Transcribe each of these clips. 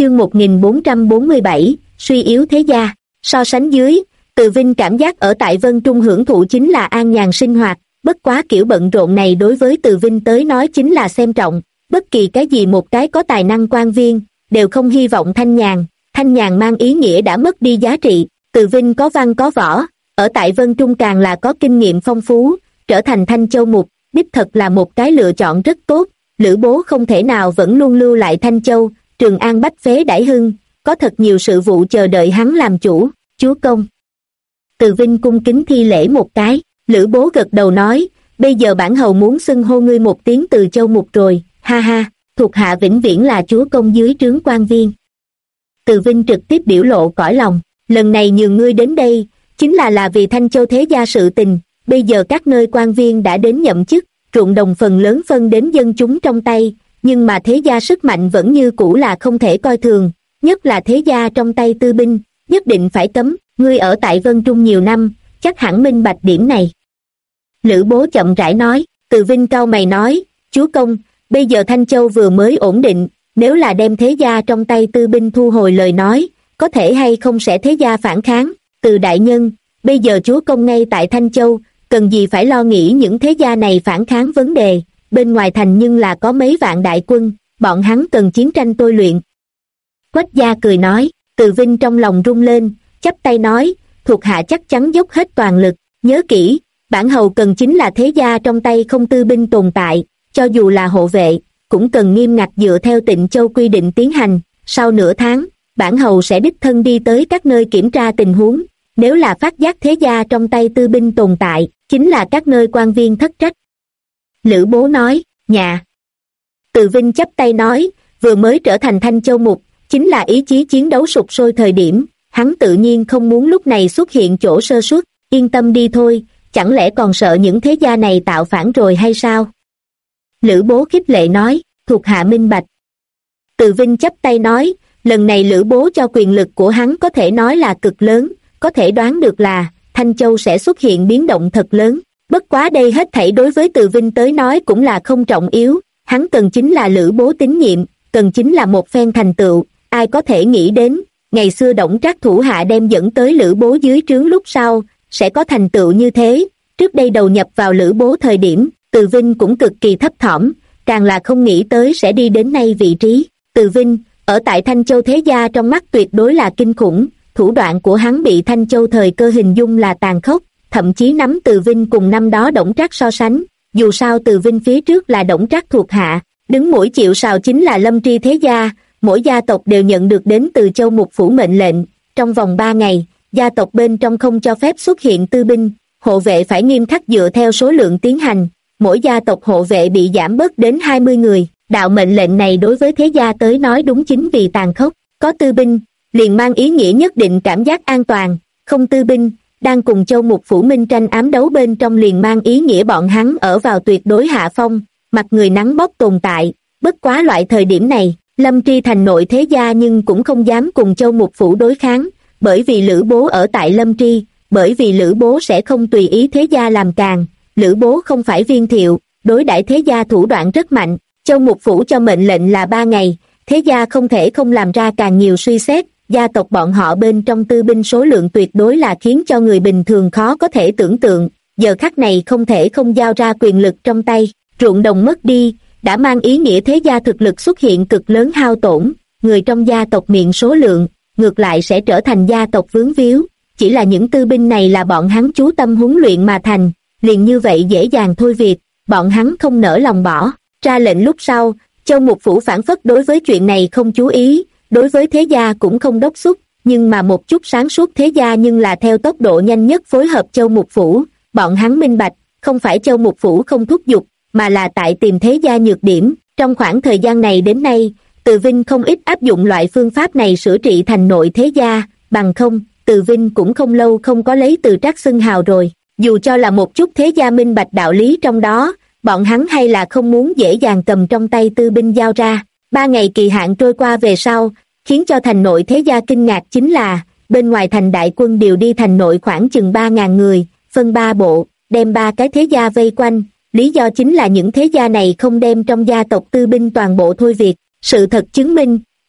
Chương 1447, suy yếu thế gia. So sánh dưới, Từ Vinh cảm giác ở tại Vân Trung hưởng thụ chính là an nhàn sinh hoạt, bất quá kiểu bận rộn này đối với Từ Vinh tới nói chính là xem trọng, bất kỳ cái gì một cái có tài năng quan viên, đều không hy vọng thanh nhàn mang ý nghĩa đã mất đi giá trị. Từ Vinh có văn có võ, ở tại Vân Trung càng là có kinh nghiệm phong phú, trở thành Thanh Châu Mục, đích thật là một cái lựa chọn rất tốt. Lữ Bố không thể nào vẫn luôn lưu lại Thanh Châu, Trường An bách phế đãi hưng, có thật nhiều sự vụ chờ đợi hắn làm chủ. Chúa công. Từ Vinh cung kính thi lễ một cái, Lữ Bố gật đầu nói, bây giờ bản hầu muốn xưng hô ngươi một tiếng Từ Châu Mục rồi, ha ha, thuộc hạ vĩnh viễn là chúa công dưới trướng quan viên. Từ Vinh trực tiếp biểu lộ cõi lòng, lần này nhường ngươi đến đây, chính là vì Thanh Châu thế gia sự tình, bây giờ các nơi quan viên đã đến nhậm chức, ruộng đồng phần lớn phân đến dân chúng trong tay, nhưng mà thế gia sức mạnh vẫn như cũ là không thể coi thường, nhất là thế gia trong tay tư binh, nhất định phải cấm. Ngươi ở tại Vân Trung nhiều năm, chắc hẳn minh bạch điểm này. Lữ Bố chậm rãi nói. Từ Vinh cau mày nói, chúa công, bây giờ Thanh Châu vừa mới ổn định, nếu là đem thế gia trong tay tư binh thu hồi lời nói, có thể hay không sẽ thế gia phản kháng. Từ đại nhân, bây giờ chúa công ngay tại Thanh Châu, cần gì phải lo nghĩ những thế gia này phản kháng vấn đề, bên ngoài thành nhưng là có mấy vạn đại quân, bọn hắn cần chiến tranh tôi luyện. Quách gia cười nói. Từ Vinh trong lòng rung lên, chắp tay nói, thuộc hạ chắc chắn dốc hết toàn lực, nhớ kỹ, bản hầu cần chính là thế gia trong tay không tư binh tồn tại, cho dù là hộ vệ, cũng cần nghiêm ngặt dựa theo Tịnh Châu quy định tiến hành. Sau nửa tháng, bản hầu sẽ đích thân đi tới các nơi kiểm tra tình huống, nếu là phát giác thế gia trong tay tư binh tồn tại, chính là các nơi quan viên thất trách. Lữ Bố nói, nhà. Từ Vinh chắp tay nói, vừa mới trở thành Thanh Châu Mục, chính là ý chí chiến đấu sục sôi thời điểm, hắn tự nhiên không muốn lúc này xuất hiện chỗ sơ suất, yên tâm đi thôi, chẳng lẽ còn sợ những thế gia này tạo phản rồi hay sao? Lữ Bố khích lệ nói, thuộc hạ minh bạch. Từ Vinh chắp tay nói, lần này Lữ Bố cho quyền lực của hắn có thể nói là cực lớn, có thể đoán được là Thanh Châu sẽ xuất hiện biến động thật lớn, bất quá đây hết thảy đối với Từ Vinh tới nói cũng là không trọng yếu, hắn cần chính là Lữ Bố tín nhiệm, cần chính là một phen thành tựu. Ai có thể nghĩ đến, ngày xưa Đổng Trác thủ hạ đem dẫn tới Lữ Bố dưới trướng lúc sau, sẽ có thành tựu như thế. Trước đây đầu nhập vào Lữ Bố thời điểm, Từ Vinh cũng cực kỳ thấp thỏm, càng là không nghĩ tới sẽ đi đến nay vị trí. Từ Vinh, ở tại Thanh Châu thế gia trong mắt tuyệt đối là kinh khủng, thủ đoạn của hắn bị Thanh Châu thời cơ hình dung là tàn khốc, thậm chí nắm Từ Vinh cùng năm đó Đổng Trác so sánh, dù sao Từ Vinh phía trước là Đổng Trác thuộc hạ, đứng mũi chịu sào chính là Lâm Tri thế gia. Mỗi gia tộc đều nhận được đến từ Châu Mục phủ mệnh lệnh, trong vòng 3 ngày, gia tộc bên trong không cho phép xuất hiện tư binh, hộ vệ phải nghiêm khắc dựa theo số lượng tiến hành, mỗi gia tộc hộ vệ bị giảm bớt đến 20 người, đạo mệnh lệnh này đối với thế gia tới nói đúng chính vì tàn khốc, có tư binh, liền mang ý nghĩa nhất định cảm giác an toàn, không tư binh, đang cùng Châu Mục phủ minh tranh ám đấu bên trong liền mang ý nghĩa bọn hắn ở vào tuyệt đối hạ phong, mặt người nắng bóp tồn tại, bất quá loại thời điểm này. Lâm Tri thành nội thế gia nhưng cũng không dám cùng Châu Mục phủ đối kháng, bởi vì Lữ Bố ở tại Lâm Tri, bởi vì Lữ Bố sẽ không tùy ý thế gia làm càn, Lữ Bố không phải Viên Thiệu, đối đãi thế gia thủ đoạn rất mạnh, Châu Mục phủ cho mệnh lệnh là 3 ngày, thế gia không thể không làm ra càng nhiều suy xét, gia tộc bọn họ bên trong tư binh số lượng tuyệt đối là khiến cho người bình thường khó có thể tưởng tượng, giờ khắc này không thể không giao ra quyền lực trong tay, ruộng đồng mất đi, đã mang ý nghĩa thế gia thực lực xuất hiện cực lớn hao tổn, người trong gia tộc miệng số lượng, ngược lại sẽ trở thành gia tộc vướng víu, chỉ là những tư binh này là bọn hắn chú tâm huấn luyện mà thành, liền như vậy dễ dàng thôi việc, bọn hắn không nỡ lòng bỏ, ra lệnh lúc sau, Châu Mục phủ phản phất đối với chuyện này không chú ý, đối với thế gia cũng không đốc thúc, nhưng mà một chút sáng suốt thế gia nhưng là theo tốc độ nhanh nhất phối hợp Châu Mục phủ, bọn hắn minh bạch, không phải Châu Mục phủ không thúc giục, mà là tại tìm thế gia nhược điểm. Trong khoảng thời gian này đến nay, Từ Vinh không ít áp dụng loại phương pháp này sửa trị thành nội thế gia, bằng không, Từ Vinh cũng không lâu không có lấy Từ Trác xưng hào rồi. Dù cho là một chút thế gia minh bạch đạo lý trong đó, bọn hắn hay là không muốn dễ dàng cầm trong tay tư binh giao ra. 3 ngày kỳ hạn trôi qua về sau, khiến cho thành nội thế gia kinh ngạc chính là, bên ngoài thành đại quân điều đi thành nội khoảng chừng 3.000 người, phân 3 bộ, đem 3 cái thế gia vây quanh. Lý do chính là những thế gia này không đem trong gia tộc tư binh toàn bộ thôi việc. Sự thật chứng minh,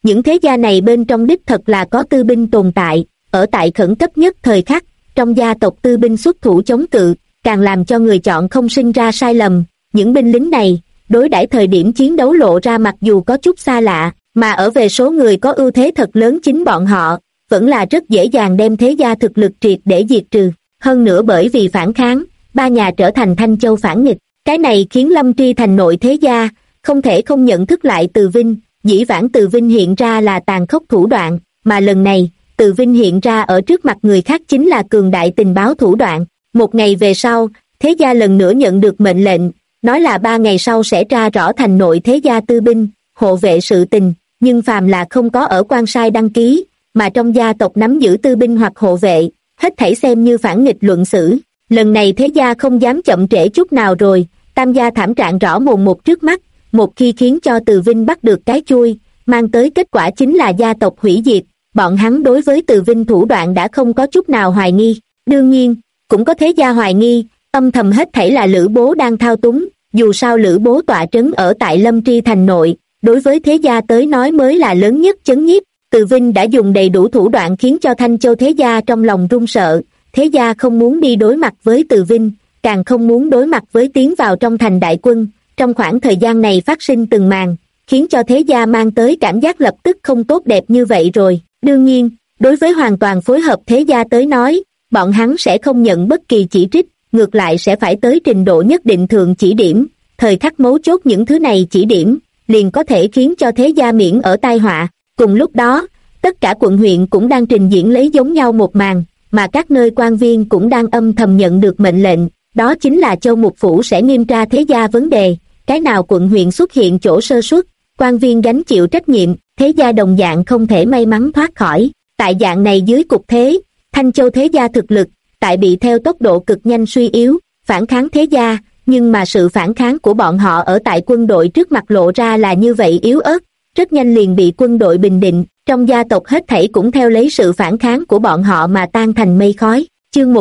Những thế gia này bên trong đích thật là có tư binh tồn tại, ở tại khẩn cấp nhất thời khắc, trong gia tộc tư binh xuất thủ chống cự, càng làm cho người chọn không sinh ra sai lầm. Những binh lính này, đối đãi thời điểm chiến đấu lộ ra mặc dù có chút xa lạ, mà ở về số người có ưu thế thật lớn chính bọn họ, vẫn là rất dễ dàng đem thế gia thực lực triệt để diệt trừ. Hơn nữa bởi vì phản kháng, ba nhà trở thành Thanh Châu phản nghịch, cái này khiến Lâm Tri thành nội thế gia, không thể không nhận thức lại Từ Vinh. Dĩ vãng Từ Vinh hiện ra là tàn khốc thủ đoạn, mà lần này, Từ Vinh hiện ra ở trước mặt người khác chính là cường đại tình báo thủ đoạn. Một ngày về sau, thế gia lần nữa nhận được mệnh lệnh, nói là 3 ngày sau sẽ tra rõ thành nội thế gia tư binh, hộ vệ sự tình, nhưng phàm là không có ở quan sai đăng ký, mà trong gia tộc nắm giữ tư binh hoặc hộ vệ, hết thảy xem như phản nghịch luận xử. Lần này thế gia không dám chậm trễ chút nào rồi, tam gia thảm trạng rõ mồn một trước mắt, một khi khiến cho Từ Vinh bắt được cái chui, mang tới kết quả chính là gia tộc hủy diệt. Bọn hắn đối với Từ Vinh thủ đoạn đã không có chút nào hoài nghi, đương nhiên, cũng có thế gia hoài nghi, âm thầm hết thảy là Lữ Bố đang thao túng, dù sao Lữ Bố tọa trấn ở tại Lâm Tri thành nội, đối với thế gia tới nói mới là lớn nhất chấn nhiếp. Từ Vinh đã dùng đầy đủ thủ đoạn khiến cho Thanh Châu thế gia trong lòng run sợ, thế gia không muốn đi đối mặt với Từ Vinh, càng không muốn đối mặt với tiến vào trong thành đại quân. Trong khoảng thời gian này phát sinh từng màn, khiến cho thế gia mang tới cảm giác lập tức không tốt đẹp như vậy rồi. Đương nhiên, đối với hoàn toàn phối hợp thế gia tới nói, bọn hắn sẽ không nhận bất kỳ chỉ trích, ngược lại sẽ phải tới trình độ nhất định thượng chỉ điểm. Thời khắc mấu chốt những thứ này chỉ điểm, liền có thể khiến cho thế gia miễn ở tai họa. Cùng lúc đó, tất cả quận huyện cũng đang trình diễn lấy giống nhau một màn, mà các nơi quan viên cũng đang âm thầm nhận được mệnh lệnh, đó chính là Châu Mục Phủ sẽ nghiêm tra thế gia vấn đề, cái nào quận huyện xuất hiện chỗ sơ suất, quan viên gánh chịu trách nhiệm, thế gia đồng dạng không thể may mắn thoát khỏi. Tại dạng này dưới cục thế, Thanh Châu thế gia thực lực, tại bị theo tốc độ cực nhanh suy yếu, phản kháng thế gia, nhưng mà sự phản kháng của bọn họ ở tại quân đội trước mặt lộ ra là như vậy yếu ớt, rất nhanh liền bị quân đội bình định, trong gia tộc hết thảy cũng theo lấy sự phản kháng của bọn họ mà tan thành mây khói. Chương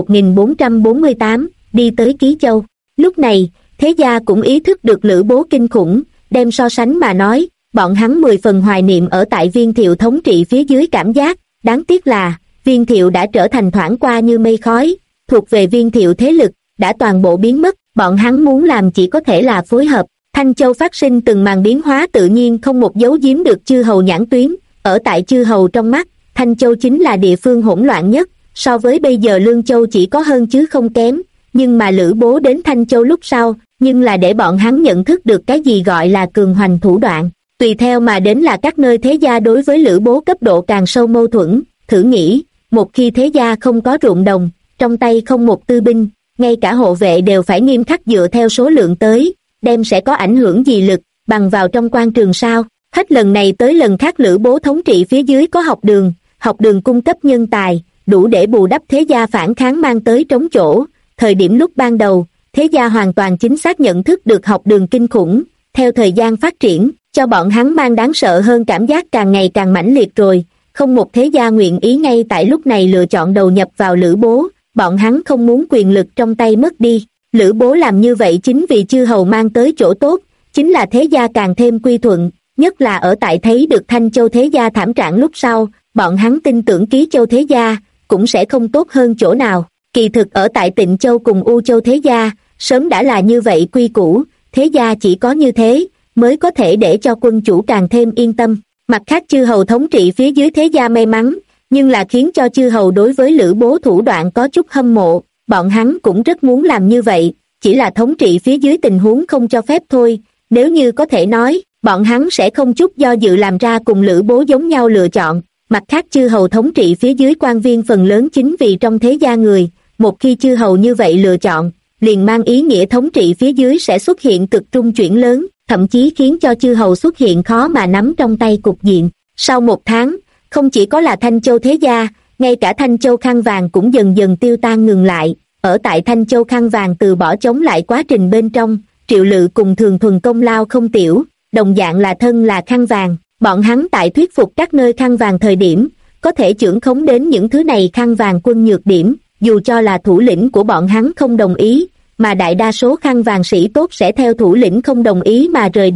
1448, đi tới Ký Châu. Lúc này, thế gia cũng ý thức được Lữ Bố kinh khủng, đem so sánh mà nói, bọn hắn 10 phần hoài niệm ở tại Viên Thiệu thống trị phía dưới cảm giác, đáng tiếc là, Viên Thiệu đã trở thành thoảng qua như mây khói, thuộc về Viên Thiệu thế lực, đã toàn bộ biến mất, bọn hắn muốn làm chỉ có thể là phối hợp. Thanh Châu phát sinh từng màn biến hóa tự nhiên không một giấu giếm được chư hầu nhãn tuyến, ở tại chư hầu trong mắt, Thanh Châu chính là địa phương hỗn loạn nhất, so với bây giờ Lương Châu chỉ có hơn chứ không kém, nhưng mà Lữ Bố đến Thanh Châu lúc sau, nhưng là để bọn hắn nhận thức được cái gì gọi là cường hoành thủ đoạn, tùy theo mà đến là các nơi thế gia đối với Lữ Bố cấp độ càng sâu mâu thuẫn. Thử nghĩ, một khi thế gia không có ruộng đồng, trong tay không một tư binh, ngay cả hộ vệ đều phải nghiêm khắc dựa theo số lượng tới, đem sẽ có ảnh hưởng gì lực, bằng vào trong quan trường sao? Hết lần này tới lần khác Lữ Bố thống trị phía dưới có học đường cung cấp nhân tài, đủ để bù đắp thế gia phản kháng mang tới trống chỗ. Thời điểm lúc ban đầu, thế gia hoàn toàn chính xác nhận thức được học đường kinh khủng, theo thời gian phát triển, cho bọn hắn mang đáng sợ hơn cảm giác càng ngày càng mãnh liệt rồi, không một thế gia nguyện ý ngay tại lúc này lựa chọn đầu nhập vào Lữ Bố, bọn hắn không muốn quyền lực trong tay mất đi. Lữ Bố làm như vậy chính vì chư hầu mang tới chỗ tốt, chính là thế gia càng thêm quy thuận, nhất là ở tại thấy được Thanh Châu thế gia thảm trạng lúc sau, bọn hắn tin tưởng Ký Châu thế gia cũng sẽ không tốt hơn chỗ nào. Kỳ thực ở tại Tịnh Châu cùng U Châu thế gia, sớm đã là như vậy quy củ, thế gia chỉ có như thế, mới có thể để cho quân chủ càng thêm yên tâm. Mặt khác chư hầu thống trị phía dưới thế gia may mắn, nhưng là khiến cho chư hầu đối với Lữ Bố thủ đoạn có chút hâm mộ, bọn hắn cũng rất muốn làm như vậy, chỉ là thống trị phía dưới tình huống không cho phép thôi. Nếu như có thể nói, bọn hắn sẽ không chút do dự làm ra cùng Lữ Bố giống nhau lựa chọn. Mặt khác chư hầu thống trị phía dưới quan viên phần lớn chính vì trong thế gia người, một khi chư hầu như vậy lựa chọn, liền mang ý nghĩa thống trị phía dưới sẽ xuất hiện cực trung chuyển lớn, thậm chí khiến cho chư hầu xuất hiện khó mà nắm trong tay cục diện. Sau 1 tháng, không chỉ có là Thanh Châu thế gia, ngay cả Thanh Châu khăn vàng cũng dần dần tiêu tan ngừng lại. Ở tại Thanh Châu khăn vàng từ bỏ chống lại quá trình bên trong, Triệu Lự cùng Thường Thuần công lao không tiểu, đồng dạng là thân là khăn vàng, bọn hắn tại thuyết phục các nơi khăn vàng thời điểm, có thể chưởng khống đến những thứ này khăn vàng quân nhược điểm, dù cho là thủ lĩnh của bọn hắn không đồng ý, mà đại đa số khăn vàng sĩ tốt sẽ theo thủ lĩnh không đồng ý mà rời đi.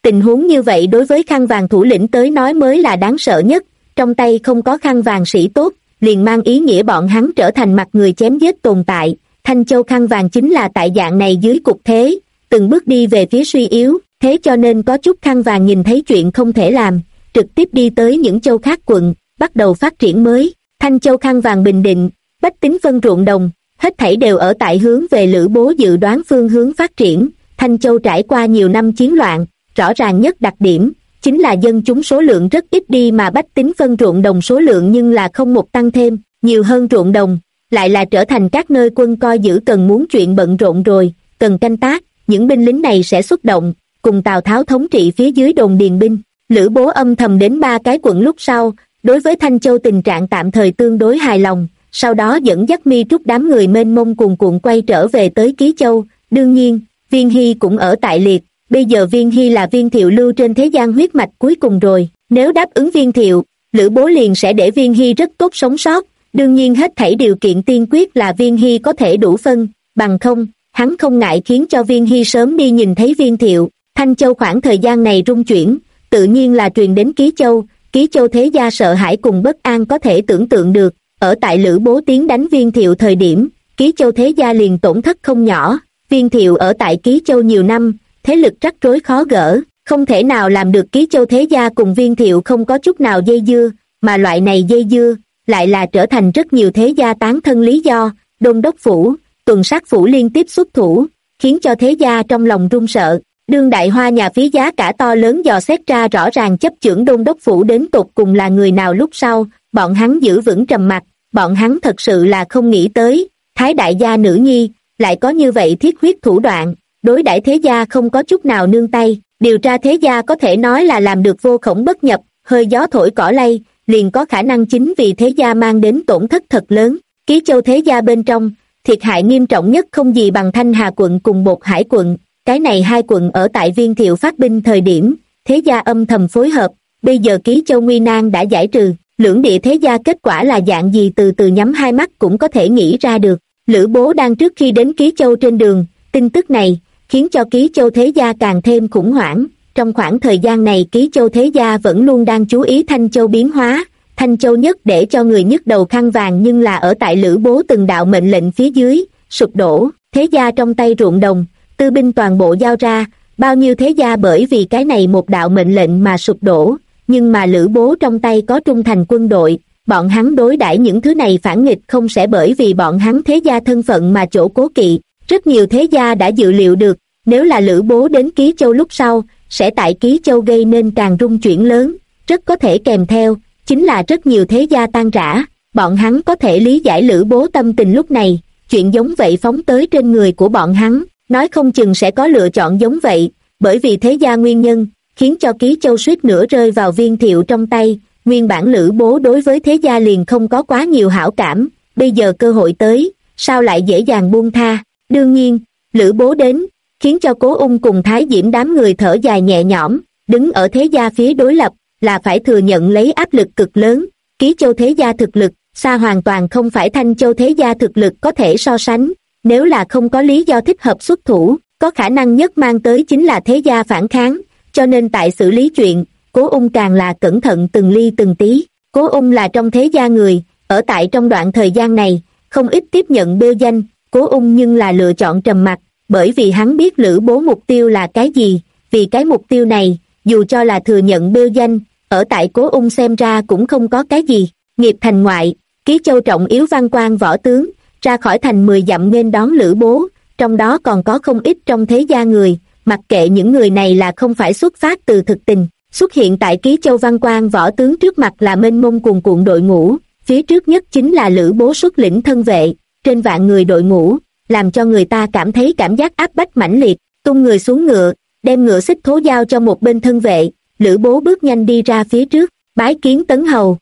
Tình huống như vậy đối với khăn vàng thủ lĩnh tới nói mới là đáng sợ nhất, trong tay không có khăn vàng sĩ tốt, liền mang ý nghĩa bọn hắn trở thành mặt người chém giết tồn tại. Thanh Châu khăn vàng chính là tại dạng này dưới cục thế, từng bước đi về phía suy yếu, thế cho nên có chút khăn vàng nhìn thấy chuyện không thể làm, trực tiếp đi tới những châu khác quận, bắt đầu phát triển mới. Thanh Châu khăn vàng bình định, bách tính phân ruộng đồng, hết thảy đều ở tại hướng về Lữ Bố dự đoán phương hướng phát triển. Thanh Châu trải qua nhiều năm chiến loạn, rõ ràng nhất đặc điểm chính là dân chúng số lượng rất ít đi mà bách tính phân ruộng đồng số lượng nhưng là không một tăng thêm, nhiều hơn ruộng đồng, lại là trở thành các nơi quân coi giữ cần muốn chuyện bận rộn rồi, cần canh tác, những binh lính này sẽ xuất động, cùng Tào Tháo thống trị phía dưới đồn điền binh. Lữ Bố âm thầm đến 3 cái quận lúc sau, đối với Thanh Châu tình trạng tạm thời tương đối hài lòng, sau đó dẫn dắt Mi Trúc đám người mênh mông cuồn cuộn quay trở về tới Ký Châu. Đương nhiên, Viên Hy cũng ở tại liệt, bây giờ Viên Hy là Viên Thiệu lưu trên thế gian huyết mạch cuối cùng rồi, nếu đáp ứng Viên Thiệu, Lữ Bố liền sẽ để Viên Hy rất tốt sống sót, đương nhiên hết thảy điều kiện tiên quyết là Viên Hy có thể đủ phân, bằng không, hắn không ngại khiến cho Viên Hy sớm đi nhìn thấy Viên Thiệu. Thanh Châu khoảng thời gian này rung chuyển, tự nhiên là truyền đến Ký Châu thế gia sợ hãi cùng bất an có thể tưởng tượng được, ở tại Lữ Bố tiến đánh Viên Thiệu thời điểm, Ký Châu thế gia liền tổn thất không nhỏ. Viên Thiệu ở tại Ký Châu nhiều năm, thế lực rắc rối khó gỡ, không thể nào làm được Ký Châu thế gia cùng Viên Thiệu không có chút nào dây dưa, mà loại này dây dưa lại là trở thành rất nhiều thế gia tán thân lý do. Đôn đốc phủ, tuần sát phủ liên tiếp xuất thủ, khiến cho thế gia trong lòng run sợ. Đương Đại Hoa nhà phí giá cả to lớn dò xét ra rõ ràng chấp chưởng đôn đốc phủ đến tột cùng là người nào lúc sau, bọn hắn giữ vững trầm mặc, bọn hắn thật sự là không nghĩ tới, Thái đại gia nữ nhi lại có như vậy thiết huyết thủ đoạn, đối đãi thế gia không có chút nào nương tay, điều tra thế gia có thể nói là làm được vô khổng bất nhập, hơi gió thổi cỏ lay, liền có khả năng chính vì thế gia mang đến tổn thất thật lớn. Ký Châu thế gia bên trong, thiệt hại nghiêm trọng nhất không gì bằng Thanh Hà quận cùng Bột Hải quận, cái này hai quận ở tại Viên Thiệu phát binh thời điểm, thế gia âm thầm phối hợp, bây giờ Ký Châu nguy nan đã giải trừ, lưỡng địa thế gia kết quả là dạng gì từ từ nhắm hai mắt cũng có thể nghĩ ra được. Lữ Bố đang trước khi đến Ký Châu trên đường, tin tức này khiến cho Ký Châu thế gia càng thêm khủng hoảng. Trong khoảng thời gian này Ký Châu thế gia vẫn luôn đang chú ý Thanh Châu biến hóa. Thanh Châu nhất để cho người nhức đầu khăn vàng nhưng là ở tại Lữ Bố từng đạo mệnh lệnh phía dưới, sụp đổ, thế gia trong tay ruộng đồng, tư binh toàn bộ giao ra, bao nhiêu thế gia bởi vì cái này một đạo mệnh lệnh mà sụp đổ, nhưng mà Lữ Bố trong tay có trung thành quân đội, bọn hắn đối đãi những thứ này phản nghịch không sẽ bởi vì bọn hắn thế gia thân phận mà chỗ cố kỵ. Rất nhiều thế gia đã dự liệu được, nếu là Lữ Bố đến Ký Châu lúc sau, sẽ tại Ký Châu gây nên càng rung chuyển lớn, rất có thể kèm theo chính là rất nhiều thế gia tan rã. Bọn hắn có thể lý giải Lữ Bố tâm tình lúc này, chuyện giống vậy phóng tới trên người của bọn hắn, nói không chừng sẽ có lựa chọn giống vậy, bởi vì thế gia nguyên nhân, khiến cho Ký Châu suýt nữa rơi vào Viên Thiệu trong tay. Nguyên bản Lữ Bố đối với thế gia liền không có quá nhiều hảo cảm, bây giờ cơ hội tới, sao lại dễ dàng buông tha. Đương nhiên, Lữ Bố đến, khiến cho Cố Ung cùng Thái Diễm đám người thở dài nhẹ nhõm, đứng ở thế gia phía đối lập, là phải thừa nhận lấy áp lực cực lớn. Ký Châu thế gia thực lực, xa hoàn toàn không phải Thanh Châu thế gia thực lực có thể so sánh, nếu là không có lý do thích hợp xuất thủ, có khả năng nhất mang tới chính là thế gia phản kháng, cho nên tại xử lý chuyện, Cố Ung càng là cẩn thận từng ly từng tí. Cố Ung là trong thế gia người, ở tại trong đoạn thời gian này, không ít tiếp nhận bêu danh, Cố Ung nhưng là lựa chọn trầm mặc, bởi vì hắn biết Lữ Bố mục tiêu là cái gì, vì cái mục tiêu này, dù cho là thừa nhận bêu danh, ở tại Cố Ung xem ra cũng không có cái gì. Nghiệp thành ngoại, Ký Châu trọng yếu văn quan võ tướng, ra khỏi thành 10 dặm nên đón Lữ Bố, trong đó còn có không ít trong thế gia người, mặc kệ những người này là không phải xuất phát từ thực tình, xuất hiện tại Ký Châu văn quan võ tướng trước mặt là mênh mông cuồn cuộn đội ngũ, phía trước nhất chính là Lữ Bố xuất lĩnh thân vệ, trên vạn người đội ngũ, làm cho người ta cảm thấy cảm giác áp bách mãnh liệt. Tung người xuống ngựa, đem ngựa xích thố giao cho một bên thân vệ, Lữ Bố bước nhanh đi ra phía trước, bái kiến Tấn hầu.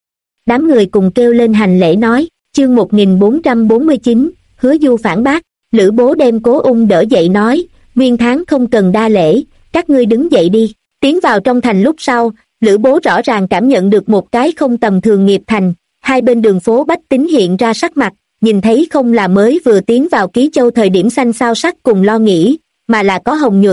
Đám người cùng kêu lên hành lễ nói. Chương 1449, Hứa Du phản bác. Lữ Bố đem Cố Ung đỡ dậy nói, Nguyên Thắng không cần đa lễ, các ngươi đứng dậy đi. Tiến vào trong thành lúc sau, Lữ Bố rõ ràng cảm nhận được một cái không tầm thường nghiệp thành, hai bên đường phố bách tính hiện ra sắc mặt, nhìn thấy không là mới vừa tiến vào Ký Châu thời điểm xanh xao sắc cùng lo nghĩ, mà là có hồng nhuận,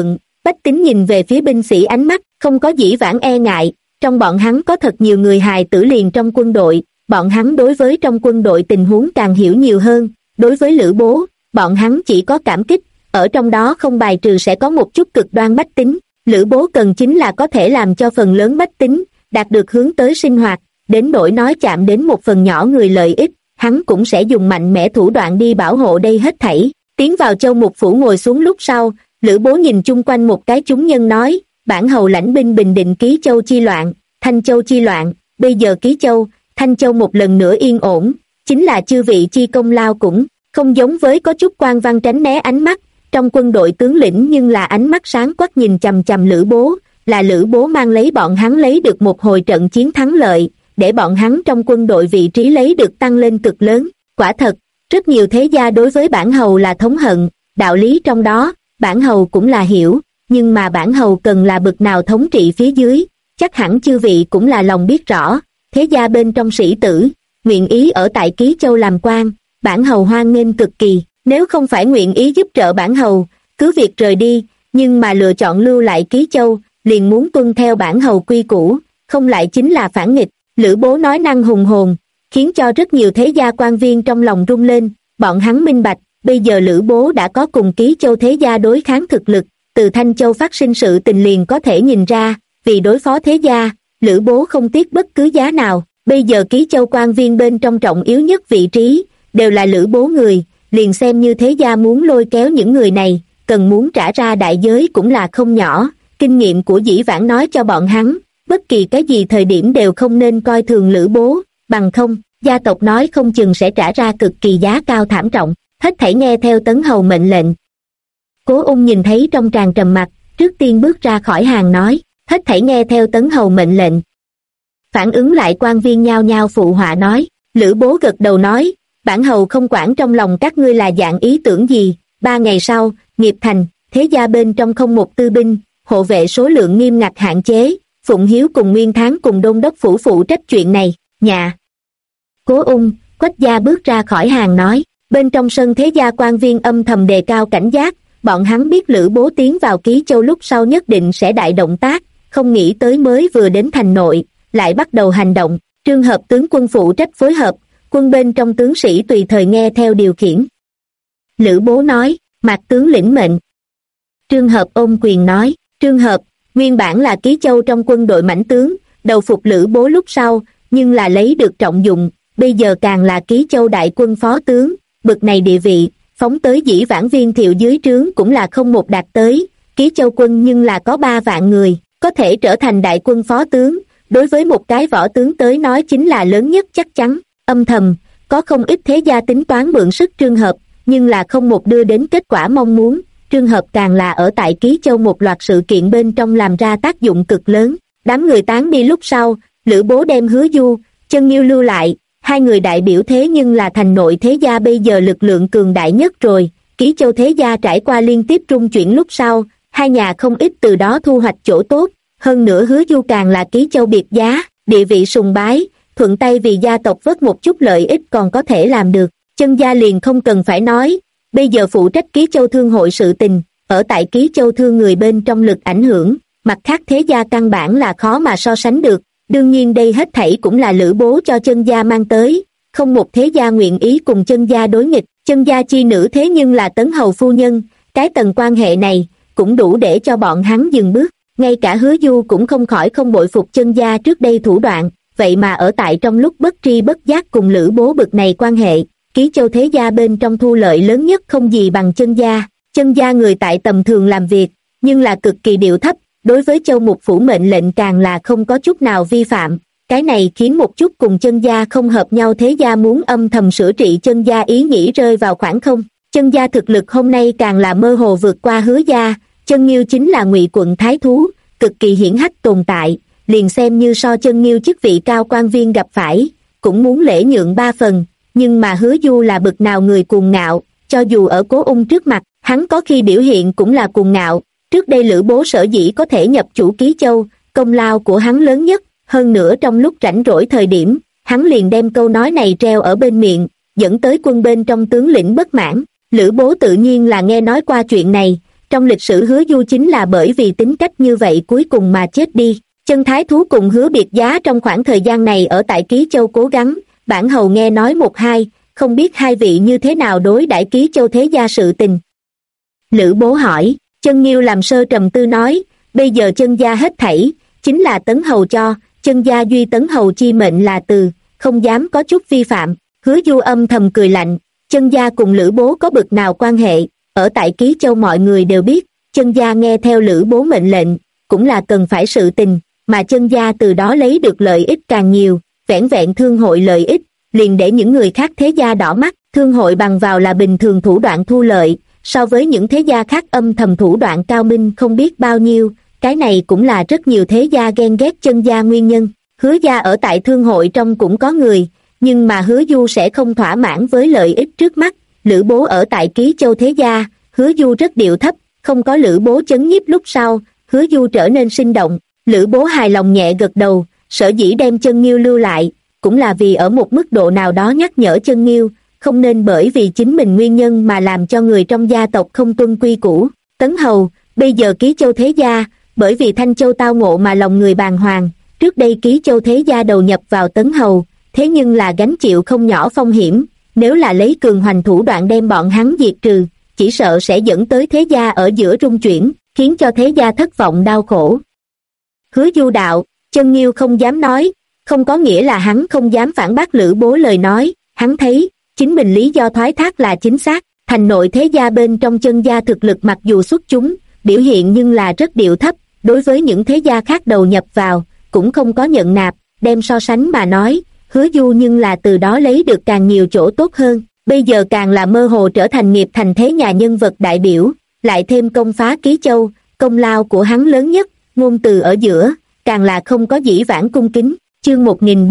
Bách tính nhìn về phía binh sĩ ánh mắt không có dĩ vãng e ngại, trong bọn hắn có thật nhiều người hài tử liền trong quân đội, bọn hắn đối với trong quân đội tình huống càng hiểu nhiều hơn, đối với Lữ Bố, bọn hắn chỉ có cảm kích, ở trong đó không bài trừ sẽ có một chút cực đoan bách tính, Lữ Bố cần chính là có thể làm cho phần lớn bách tính đạt được hướng tới sinh hoạt, đến nỗi nói chạm đến một phần nhỏ người lợi ích, hắn cũng sẽ dùng mạnh mẽ thủ đoạn đi bảo hộ đây hết thảy. Tiến vào Châu Mục Phủ ngồi xuống lúc sau, Lữ Bố nhìn chung quanh một cái chúng nhân nói, bản hầu lãnh binh bình định Ký Châu chi loạn, Thanh Châu chi loạn, bây giờ Ký Châu, Thanh Châu một lần nữa yên ổn, chính là chư vị chi công lao cũng không giống với có chút quan văn tránh né ánh mắt, trong quân đội tướng lĩnh nhưng là ánh mắt sáng quắc nhìn chằm chằm Lữ Bố, là Lữ Bố mang lấy bọn hắn lấy được một hồi trận chiến thắng lợi, để bọn hắn trong quân đội vị trí lấy được tăng lên cực lớn. Quả thật, rất nhiều thế gia đối với bản hầu là thống hận, đạo lý trong đó, bản hầu cũng là hiểu, nhưng mà bản hầu cần là bực nào thống trị phía dưới, chắc hẳn chư vị cũng là lòng biết rõ, thế gia bên trong sĩ tử, nguyện ý ở tại Ký Châu làm quan, bản hầu hoan nghênh cực kỳ, nếu không phải nguyện ý giúp trợ bản hầu, cứ việc rời đi, nhưng mà lựa chọn lưu lại Ký Châu, liền muốn tuân theo bản hầu quy củ, không lại chính là phản nghịch. Lữ Bố nói năng hùng hồn, khiến cho rất nhiều thế gia quan viên trong lòng rung lên, bọn hắn minh bạch, bây giờ Lữ Bố đã có cùng Ký Châu thế gia đối kháng thực lực, từ Thanh Châu phát sinh sự tình liền có thể nhìn ra, vì đối phó thế gia, Lữ Bố không tiếc bất cứ giá nào, bây giờ Ký Châu quan viên bên trong trọng yếu nhất vị trí, đều là Lữ Bố người, liền xem như thế gia muốn lôi kéo những người này, cần muốn trả ra đại giới cũng là không nhỏ, kinh nghiệm của dĩ vãng nói cho bọn hắn, bất kỳ cái gì thời điểm đều không nên coi thường Lữ Bố, bằng không, gia tộc nói không chừng sẽ trả ra cực kỳ giá cao thảm trọng, hết thảy nghe theo Tấn Hầu mệnh lệnh. Cố Ung nhìn thấy trong tràng trầm mặc, trước tiên bước ra khỏi hàng nói, hết thảy nghe theo Tấn Hầu mệnh lệnh. Phản ứng lại quan viên nhao nhao phụ họa nói, Lữ Bố gật đầu nói, bản hầu không quản trong lòng các ngươi là dạng ý tưởng gì, 3 ngày sau, nghiệp thành, thế gia bên trong không một tư binh, hộ vệ số lượng nghiêm ngặt hạn chế, Phụng Hiếu cùng Nguyên Thắng cùng đôn đốc phủ phụ trách chuyện này, nhà. Cố Ung, Quách gia bước ra khỏi hàng nói, bên trong sân thế gia quan viên âm thầm đề cao cảnh giác, bọn hắn biết Lữ Bố tiến vào Ký Châu lúc sau nhất định sẽ đại động tác, không nghĩ tới mới vừa đến thành nội, lại bắt đầu hành động, trường hợp tướng quân phụ trách phối hợp, quân bên trong tướng sĩ tùy thời nghe theo điều khiển. Lữ Bố nói, Mạc tướng lĩnh mệnh. Trường hợp ôm quyền nói, trường hợp, nguyên bản là Ký Châu trong quân đội mãnh tướng, đầu phục Lữ Bố lúc sau, nhưng là lấy được trọng dụng, bây giờ càng là Ký Châu đại quân phó tướng, bực này địa vị, phóng tới dĩ vãng Viên Thiệu dưới trướng cũng là không một đạt tới, Ký Châu quân nhưng là có 3 vạn người, có thể trở thành đại quân phó tướng, đối với một cái võ tướng tới nói chính là lớn nhất chắc chắn, âm thầm, có không ít thế gia tính toán mượn sức Trường hợp, nhưng là không một đưa đến kết quả mong muốn, Trường hợp càng là ở tại Ký Châu một loạt sự kiện bên trong làm ra tác dụng cực lớn, đám người tán đi lúc sau, Lữ Bố đem Hứa Du, Chân Nghiêu lưu lại, 2 người đại biểu thế nhưng là thành nội thế gia bây giờ lực lượng cường đại nhất rồi, Ký Châu thế gia trải qua liên tiếp trung chuyển lúc sau, 2 nhà không ít từ đó thu hoạch chỗ tốt, hơn nữa Hứa Du càng là Ký Châu biệt giá, địa vị sùng bái, thuận tay vì gia tộc vớt một chút lợi ích còn có thể làm được, Chân gia liền không cần phải nói, bây giờ phụ trách Ký Châu thương hội sự tình, ở tại Ký Châu thương người bên trong lực ảnh hưởng, mặt khác thế gia căn bản là khó mà so sánh được, đương nhiên đây hết thảy cũng là Lữ Bố cho Chân gia mang tới, không một thế gia nguyện ý cùng Chân gia đối nghịch, Chân gia chi nữ thế nhưng là Tấn Hầu phu nhân, cái tầng quan hệ này cũng đủ để cho bọn hắn dừng bước, ngay cả Hứa Du cũng không khỏi không bội phục Chân gia trước đây thủ đoạn, vậy mà ở tại trong lúc bất tri bất giác cùng Lữ Bố bực này quan hệ, Ký Châu thế gia bên trong thu lợi lớn nhất không gì bằng Chân gia người tại tầm thường làm việc, nhưng là cực kỳ điệu thấp, đối với Châu Mục Phủ mệnh lệnh càng là không có chút nào vi phạm, cái này khiến một chút cùng Chân gia không hợp nhau thế gia muốn âm thầm sửa trị Chân gia ý nghĩ rơi vào khoảng không. Chân gia thực lực hôm nay càng là mơ hồ vượt qua Hứa gia, Chân Nghiêu chính là Ngụy quận thái thú, cực kỳ hiển hách tồn tại, liền xem như so Chân Nghiêu chức vị cao quan viên gặp phải, cũng muốn lễ nhượng 3 phần, nhưng mà Hứa Du là bực nào người cuồng ngạo, cho dù ở Cố Ung trước mặt, hắn có khi biểu hiện cũng là cuồng ngạo, trước đây Lữ Bố sở dĩ có thể nhập chủ Ký Châu, công lao của hắn lớn nhất, hơn nữa trong lúc rảnh rỗi thời điểm, hắn liền đem câu nói này treo ở bên miệng, dẫn tới quân bên trong tướng lĩnh bất mãn, Lữ Bố tự nhiên là nghe nói qua chuyện này, trong lịch sử Hứa Du chính là bởi vì tính cách như vậy cuối cùng mà chết đi. Chân thái thú cùng Hứa Biệt Giá trong khoảng thời gian này ở tại Ký Châu cố gắng, bản hầu nghe nói một hai, không biết hai vị như thế nào đối đãi Ký Châu thế gia sự tình. Lữ Bố hỏi. Chân Nghiêu làm sơ trầm tư nói, bây giờ chân gia hết thảy chính là Tấn hầu cho, chân gia duy Tấn hầu chi mệnh là từ, không dám có chút vi phạm. Hứa Du âm thầm cười lạnh, chân gia cùng Lữ Bố có bực nào quan hệ, ở tại Ký Châu mọi người đều biết, chân gia nghe theo Lữ Bố mệnh lệnh, cũng là cần phải sự tình, mà chân gia từ đó lấy được lợi ích càng nhiều, vẻn vẹn thương hội lợi ích, liền để những người khác thế gia đỏ mắt. Thương hội bằng vào là bình thường thủ đoạn thu lợi, so với những thế gia khác âm thầm thủ đoạn cao minh không biết bao nhiêu, cái này cũng là rất nhiều thế gia ghen ghét chân gia nguyên nhân. Hứa gia ở tại thương hội trong cũng có người, nhưng mà Hứa Du sẽ không thỏa mãn với lợi ích trước mắt. Lữ Bố ở tại Ký Châu thế gia, Hứa Du rất điệu thấp, không có Lữ Bố chấn nhiếp lúc sau, Hứa Du trở nên sinh động. Lữ Bố hài lòng nhẹ gật đầu, sở dĩ đem Chân Nghiêu lưu lại, cũng là vì ở một mức độ nào đó nhắc nhở Chân Nghiêu, không nên bởi vì chính mình nguyên nhân mà làm cho người trong gia tộc không tuân quy củ. Tấn hầu, bây giờ Ký Châu thế gia, bởi vì Thanh Châu tao ngộ mà lòng người bàng hoàng, trước đây Ký Châu thế gia đầu nhập vào Tấn hầu, thế nhưng là gánh chịu không nhỏ phong hiểm, nếu là lấy cường hoành thủ đoạn đem bọn hắn diệt trừ, chỉ sợ sẽ dẫn tới thế gia ở giữa rung chuyển, khiến cho thế gia thất vọng đau khổ. Hứa Du đạo, Chân Nghiêu không dám nói, không có nghĩa là hắn không dám phản bác Lữ Bố lời nói, hắn thấy, chính mình lý do thoái thác là chính xác, thành nội thế gia bên trong chân gia thực lực mặc dù xuất chúng, biểu hiện nhưng là rất điệu thấp, đối với những thế gia khác đầu nhập vào, cũng không có nhận nạp, đem so sánh mà nói, Hứa Du nhưng là từ đó lấy được càng nhiều chỗ tốt hơn, bây giờ càng là mơ hồ trở thành nghiệp thành thế nhà nhân vật đại biểu, lại thêm công phá Ký Châu, công lao của hắn lớn nhất, ngôn từ ở giữa, càng là không có dĩ vãng cung kính. Chương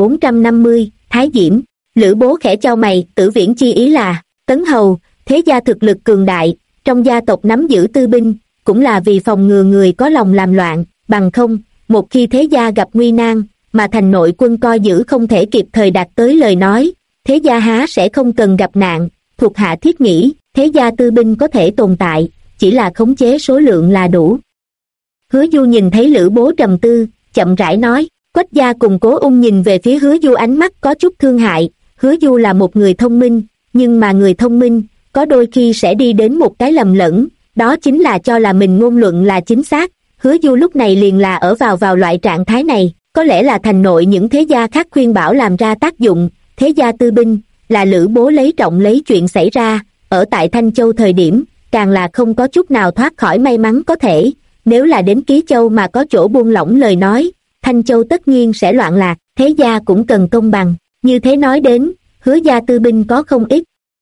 1450, Thái Diễm. Lữ Bố khẽ chau mày, Tử Viễn chi ý là, Tấn hầu, thế gia thực lực cường đại, trong gia tộc nắm giữ tư binh, cũng là vì phòng ngừa người có lòng làm loạn, bằng không, một khi thế gia gặp nguy nan, mà thành nội quân coi giữ không thể kịp thời đạt tới lời nói, thế gia há sẽ không cần gặp nạn. Thuộc hạ thiết nghĩ, thế gia tư binh có thể tồn tại, chỉ là khống chế số lượng là đủ. Hứa Du nhìn thấy Lữ Bố trầm tư, chậm rãi nói. Quách gia cùng Cố Ung nhìn về phía Hứa Du ánh mắt có chút thương hại. Hứa Du là một người thông minh, nhưng mà người thông minh có đôi khi sẽ đi đến một cái lầm lẫn, đó chính là cho là mình ngôn luận là chính xác. Hứa Du lúc này liền là ở vào loại trạng thái này, có lẽ là thành nội những thế gia khác khuyên bảo làm ra tác dụng, thế gia tư binh là Lữ Bố lấy trọng lấy chuyện xảy ra, ở tại Thanh Châu thời điểm, càng là không có chút nào thoát khỏi may mắn có thể, nếu là đến Ký Châu mà có chỗ buông lỏng lời nói, Thanh Châu tất nhiên sẽ loạn lạc, thế gia cũng cần công bằng, như thế nói đến, Hứa gia tư binh có không ít.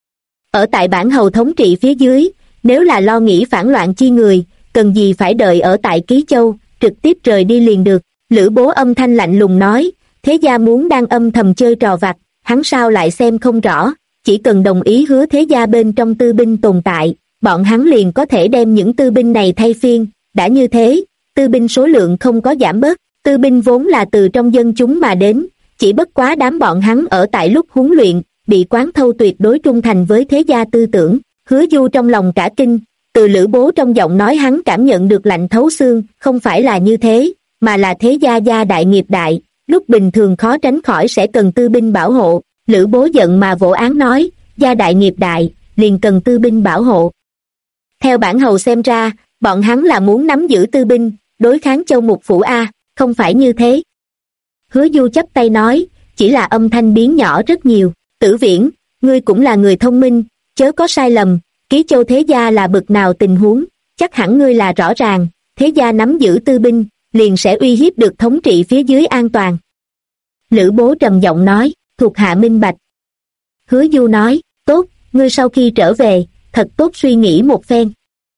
Ở tại bản hầu thống trị phía dưới, nếu là lo nghĩ phản loạn chi người, cần gì phải đợi ở tại Ký Châu, trực tiếp rời đi liền được. Lữ Bố âm thanh lạnh lùng nói, thế gia muốn đang âm thầm chơi trò vặt, hắn sao lại xem không rõ, chỉ cần đồng ý Hứa thế gia bên trong tư binh tồn tại, bọn hắn liền có thể đem những tư binh này thay phiên, đã như thế, tư binh số lượng không có giảm bớt, tư binh vốn là từ trong dân chúng mà đến, chỉ bất quá đám bọn hắn ở tại lúc huấn luyện, bị quán thâu tuyệt đối trung thành với thế gia tư tưởng. Hứa Du trong lòng cả kinh, từ Lữ Bố trong giọng nói hắn cảm nhận được lạnh thấu xương, không phải là như thế, mà là thế gia gia đại nghiệp đại, lúc bình thường khó tránh khỏi sẽ cần tư binh bảo hộ. Lữ Bố giận mà vỗ án nói, gia đại nghiệp đại, liền cần tư binh bảo hộ. Theo bản hầu xem ra, bọn hắn là muốn nắm giữ tư binh, đối kháng Châu Mục Phủ A, không phải như thế. Hứa Du chắp tay nói, chỉ là âm thanh biến nhỏ rất nhiều. Tử Viễn, ngươi cũng là người thông minh, chớ có sai lầm, Ký Châu thế gia là bực nào tình huống, chắc hẳn ngươi là rõ ràng, thế gia nắm giữ tư binh, liền sẽ uy hiếp được thống trị phía dưới an toàn. Lữ Bố trầm giọng nói, thuộc hạ minh bạch. Hứa Du nói, tốt, ngươi sau khi trở về, thật tốt suy nghĩ một phen.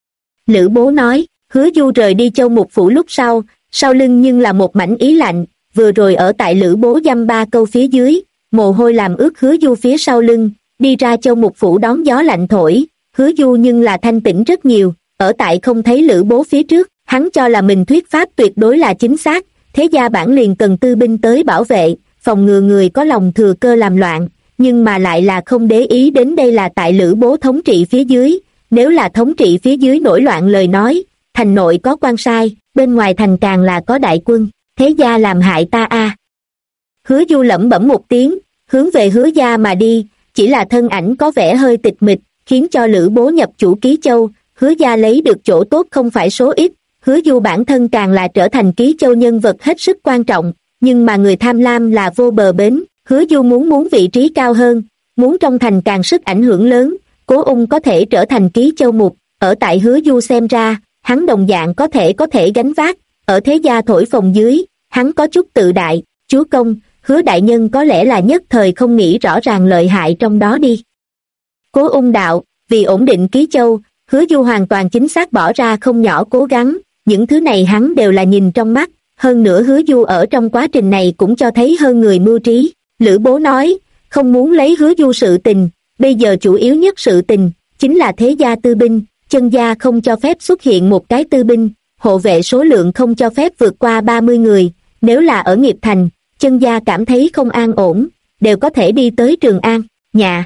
Lữ Bố nói, Hứa Du rời đi Châu Mục Phủ lúc sau lưng nhưng là một mảnh ý lạnh, vừa rồi ở tại Lữ Bố dăm ba câu phía dưới, mồ hôi làm ướt Hứa Du phía sau lưng, đi ra Châu Mục Phủ đón gió lạnh thổi, Hứa Du nhưng là thanh tĩnh rất nhiều, ở tại không thấy Lữ Bố phía trước, hắn cho là mình thuyết pháp tuyệt đối là chính xác, thế gia bản liền cần tư binh tới bảo vệ, phòng ngừa người có lòng thừa cơ làm loạn, nhưng mà lại là không để ý đến đây là tại Lữ Bố thống trị phía dưới, nếu là thống trị phía dưới nổi loạn lời nói, thành nội có quan sai, bên ngoài thành càng là có đại quân, thế gia làm hại ta a. Hứa Du lẩm bẩm một tiếng, hướng về Hứa gia mà đi, chỉ là thân ảnh có vẻ hơi tịch mịch, khiến cho Lữ Bố nhập chủ Ký Châu, Hứa gia lấy được chỗ tốt không phải số ít, Hứa Du bản thân càng là trở thành Ký Châu nhân vật hết sức quan trọng, nhưng mà người tham lam là vô bờ bến, Hứa Du muốn vị trí cao hơn, muốn trong thành càng sức ảnh hưởng lớn, Cố Ung có thể trở thành Ký Châu mục, ở tại Hứa Du xem ra, hắn đồng dạng có thể gánh vác, ở thế gia thổi phồng dưới, hắn có chút tự đại, chúa công, Hứa đại nhân có lẽ là nhất thời không nghĩ rõ ràng lợi hại trong đó đi. Cố Ung đạo, vì ổn định Ký Châu, Hứa Du hoàn toàn chính xác bỏ ra không nhỏ cố gắng, những thứ này hắn đều là nhìn trong mắt, hơn nữa Hứa Du ở trong quá trình này cũng cho thấy hơn người mưu trí. Lữ Bố nói, không muốn lấy Hứa Du sự tình, bây giờ chủ yếu nhất sự tình, chính là thế gia tư binh, chân gia không cho phép xuất hiện một cái tư binh, hộ vệ số lượng không cho phép vượt qua 30 người, nếu là ở Nghiệp Thành, chân gia cảm thấy không an ổn, đều có thể đi tới Trường An, nhà.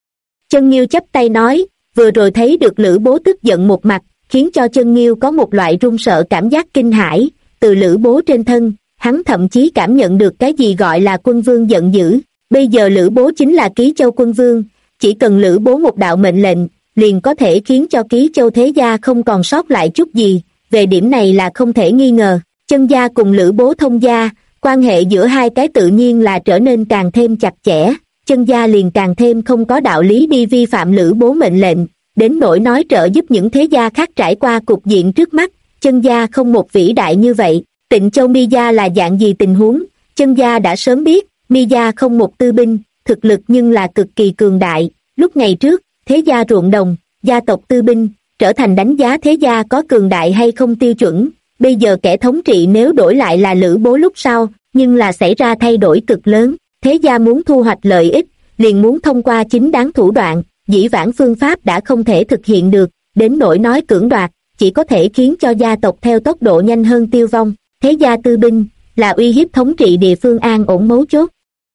Chân Nghiêu chắp tay nói, vừa rồi thấy được Lữ Bố tức giận một mặt, khiến cho Chân Nghiêu có một loại run sợ cảm giác kinh hãi, từ Lữ Bố trên thân, hắn thậm chí cảm nhận được cái gì gọi là quân vương giận dữ, bây giờ Lữ Bố chính là Ký Châu quân vương, chỉ cần Lữ Bố một đạo mệnh lệnh, liền có thể khiến cho Ký Châu thế gia không còn sót lại chút gì, về điểm này là không thể nghi ngờ, Chân gia cùng Lữ Bố thông gia, quan hệ giữa hai cái tự nhiên là trở nên càng thêm chặt chẽ, Chân gia liền càng thêm không có đạo lý đi vi phạm Lữ Bố mệnh lệnh, đến nỗi nói trợ giúp những thế gia khác trải qua cục diện trước mắt, Chân gia không một vĩ đại như vậy. Tịnh Châu Mi gia là dạng gì tình huống, Chân gia đã sớm biết, Mi gia không một tư binh, thực lực nhưng là cực kỳ cường đại, lúc ngày trước, thế gia ruộng đồng, gia tộc tư binh, trở thành đánh giá thế gia có cường đại hay không tiêu chuẩn, bây giờ kẻ thống trị nếu đổi lại là Lữ Bố lúc sau, nhưng là xảy ra thay đổi cực lớn, thế gia muốn thu hoạch lợi ích, liền muốn thông qua chính đáng thủ đoạn, dĩ vãng phương pháp đã không thể thực hiện được, đến nỗi nói cưỡng đoạt, chỉ có thể khiến cho gia tộc theo tốc độ nhanh hơn tiêu vong, thế gia tư binh, là uy hiếp thống trị địa phương an ổn mấu chốt.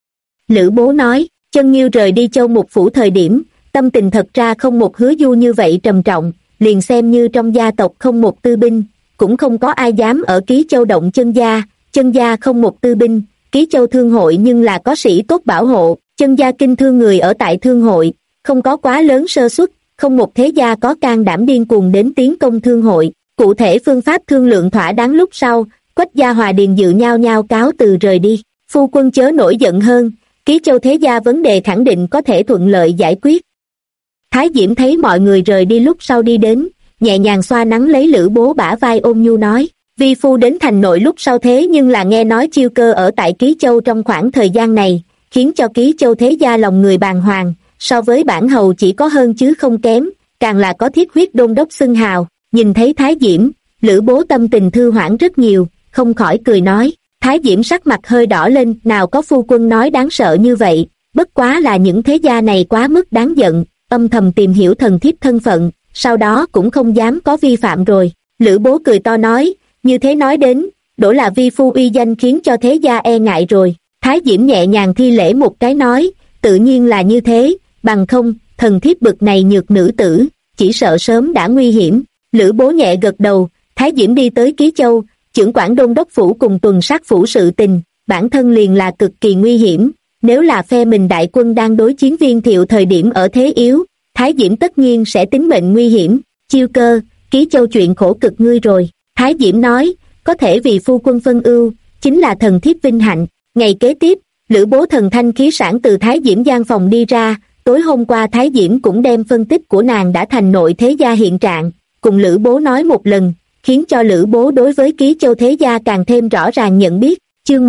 Lữ Bố nói, Chân Nghiêu rời đi Châu Mục Phủ thời điểm, tâm tình thật ra không một Hứa Du như vậy trầm trọng, liền xem như trong gia tộc không một tư binh, cũng không có ai dám ở Ký Châu động Chân gia không một tư binh, Ký Châu thương hội nhưng là có sĩ tốt bảo hộ, Chân gia kinh thương người ở tại thương hội, không có quá lớn sơ suất, không một thế gia có can đảm điên cuồng đến tiến công thương hội, cụ thể phương pháp thương lượng thỏa đáng lúc sau, Quách gia Hòa Điền Dự nhao nhao cáo từ rời đi, phu quân chớ nổi giận hơn, Ký Châu thế gia vấn đề khẳng định có thể thuận lợi giải quyết. Thái Diễm thấy mọi người rời đi lúc sau đi đến, nhẹ nhàng xoa nắng lấy Lữ Bố bả vai ôn nhu nói, vi phu đến thành nội lúc sau thế nhưng là nghe nói Chiêu Cơ ở tại Ký Châu trong khoảng thời gian này, khiến cho Ký Châu thế gia lòng người bàng hoàng, so với bản hầu chỉ có hơn chứ không kém, càng là có thiết huyết đôn đốc xưng hào, nhìn thấy Thái Diễm, Lữ Bố tâm tình thư hoãn rất nhiều, không khỏi cười nói, Thái Diễm sắc mặt hơi đỏ lên, nào có phu quân nói đáng sợ như vậy, bất quá là những thế gia này quá mức đáng giận, âm thầm tìm hiểu thần thiếp thân phận, sau đó cũng không dám có vi phạm rồi. Lữ Bố cười to nói, như thế nói đến, đổ là vi phu uy danh khiến cho thế gia e ngại rồi. Thái Diễm nhẹ nhàng thi lễ một cái nói, tự nhiên là như thế, bằng không, thần thiếp bực này nhược nữ tử, chỉ sợ sớm đã nguy hiểm. Lữ Bố nhẹ gật đầu, Thái Diễm đi tới Ký Châu, chưởng quản đôn đốc phủ cùng tuần sát phủ sự tình, bản thân liền là cực kỳ nguy hiểm, nếu là phe mình đại quân đang đối chiến Viên Thiệu thời điểm ở thế yếu, Thái Diễm tất nhiên sẽ tính mệnh nguy hiểm. Chiêu Cơ, Ký Châu chuyện khổ cực ngươi rồi. Thái Diễm nói, có thể vì phu quân phân ưu, chính là thần thiếp vinh hạnh. Ngày kế tiếp, Lữ Bố thần thanh khí sảng từ Thái Diễm gian phòng đi ra, tối hôm qua Thái Diễm cũng đem phân tích của nàng đã thành nội thế gia hiện trạng, cùng Lữ Bố nói một lần, khiến cho Lữ Bố đối với Ký Châu thế gia càng thêm rõ ràng nhận biết. Chương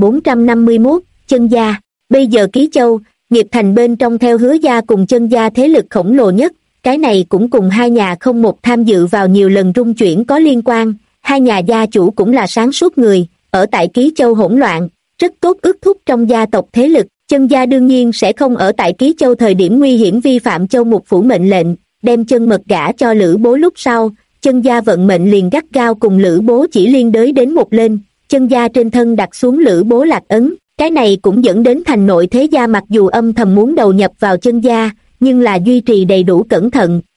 1451, Chân gia. Bây giờ Ký Châu, Nghiệp Thành bên trong theo Hứa gia cùng Chân gia thế lực khổng lồ nhất, cái này cũng cùng hai nhà không một tham dự vào nhiều lần rung chuyển có liên quan, hai nhà gia chủ cũng là sáng suốt người, ở tại Ký Châu hỗn loạn, rất tốt ước thúc trong gia tộc thế lực. Chân gia đương nhiên sẽ không ở tại Ký Châu thời điểm nguy hiểm vi phạm Châu Mục Phủ mệnh lệnh, đem Chân Mật gả cho Lữ Bố lúc sau, Chân gia vận mệnh liền gắt gao cùng Lữ Bố chỉ liên đới đến một lên, Chân gia trên thân đặt xuống Lữ Bố lạc ấn, cái này cũng dẫn đến thành nội thế gia mặc dù âm thầm muốn đầu nhập vào Chân gia, nhưng là duy trì đầy đủ cẩn thận,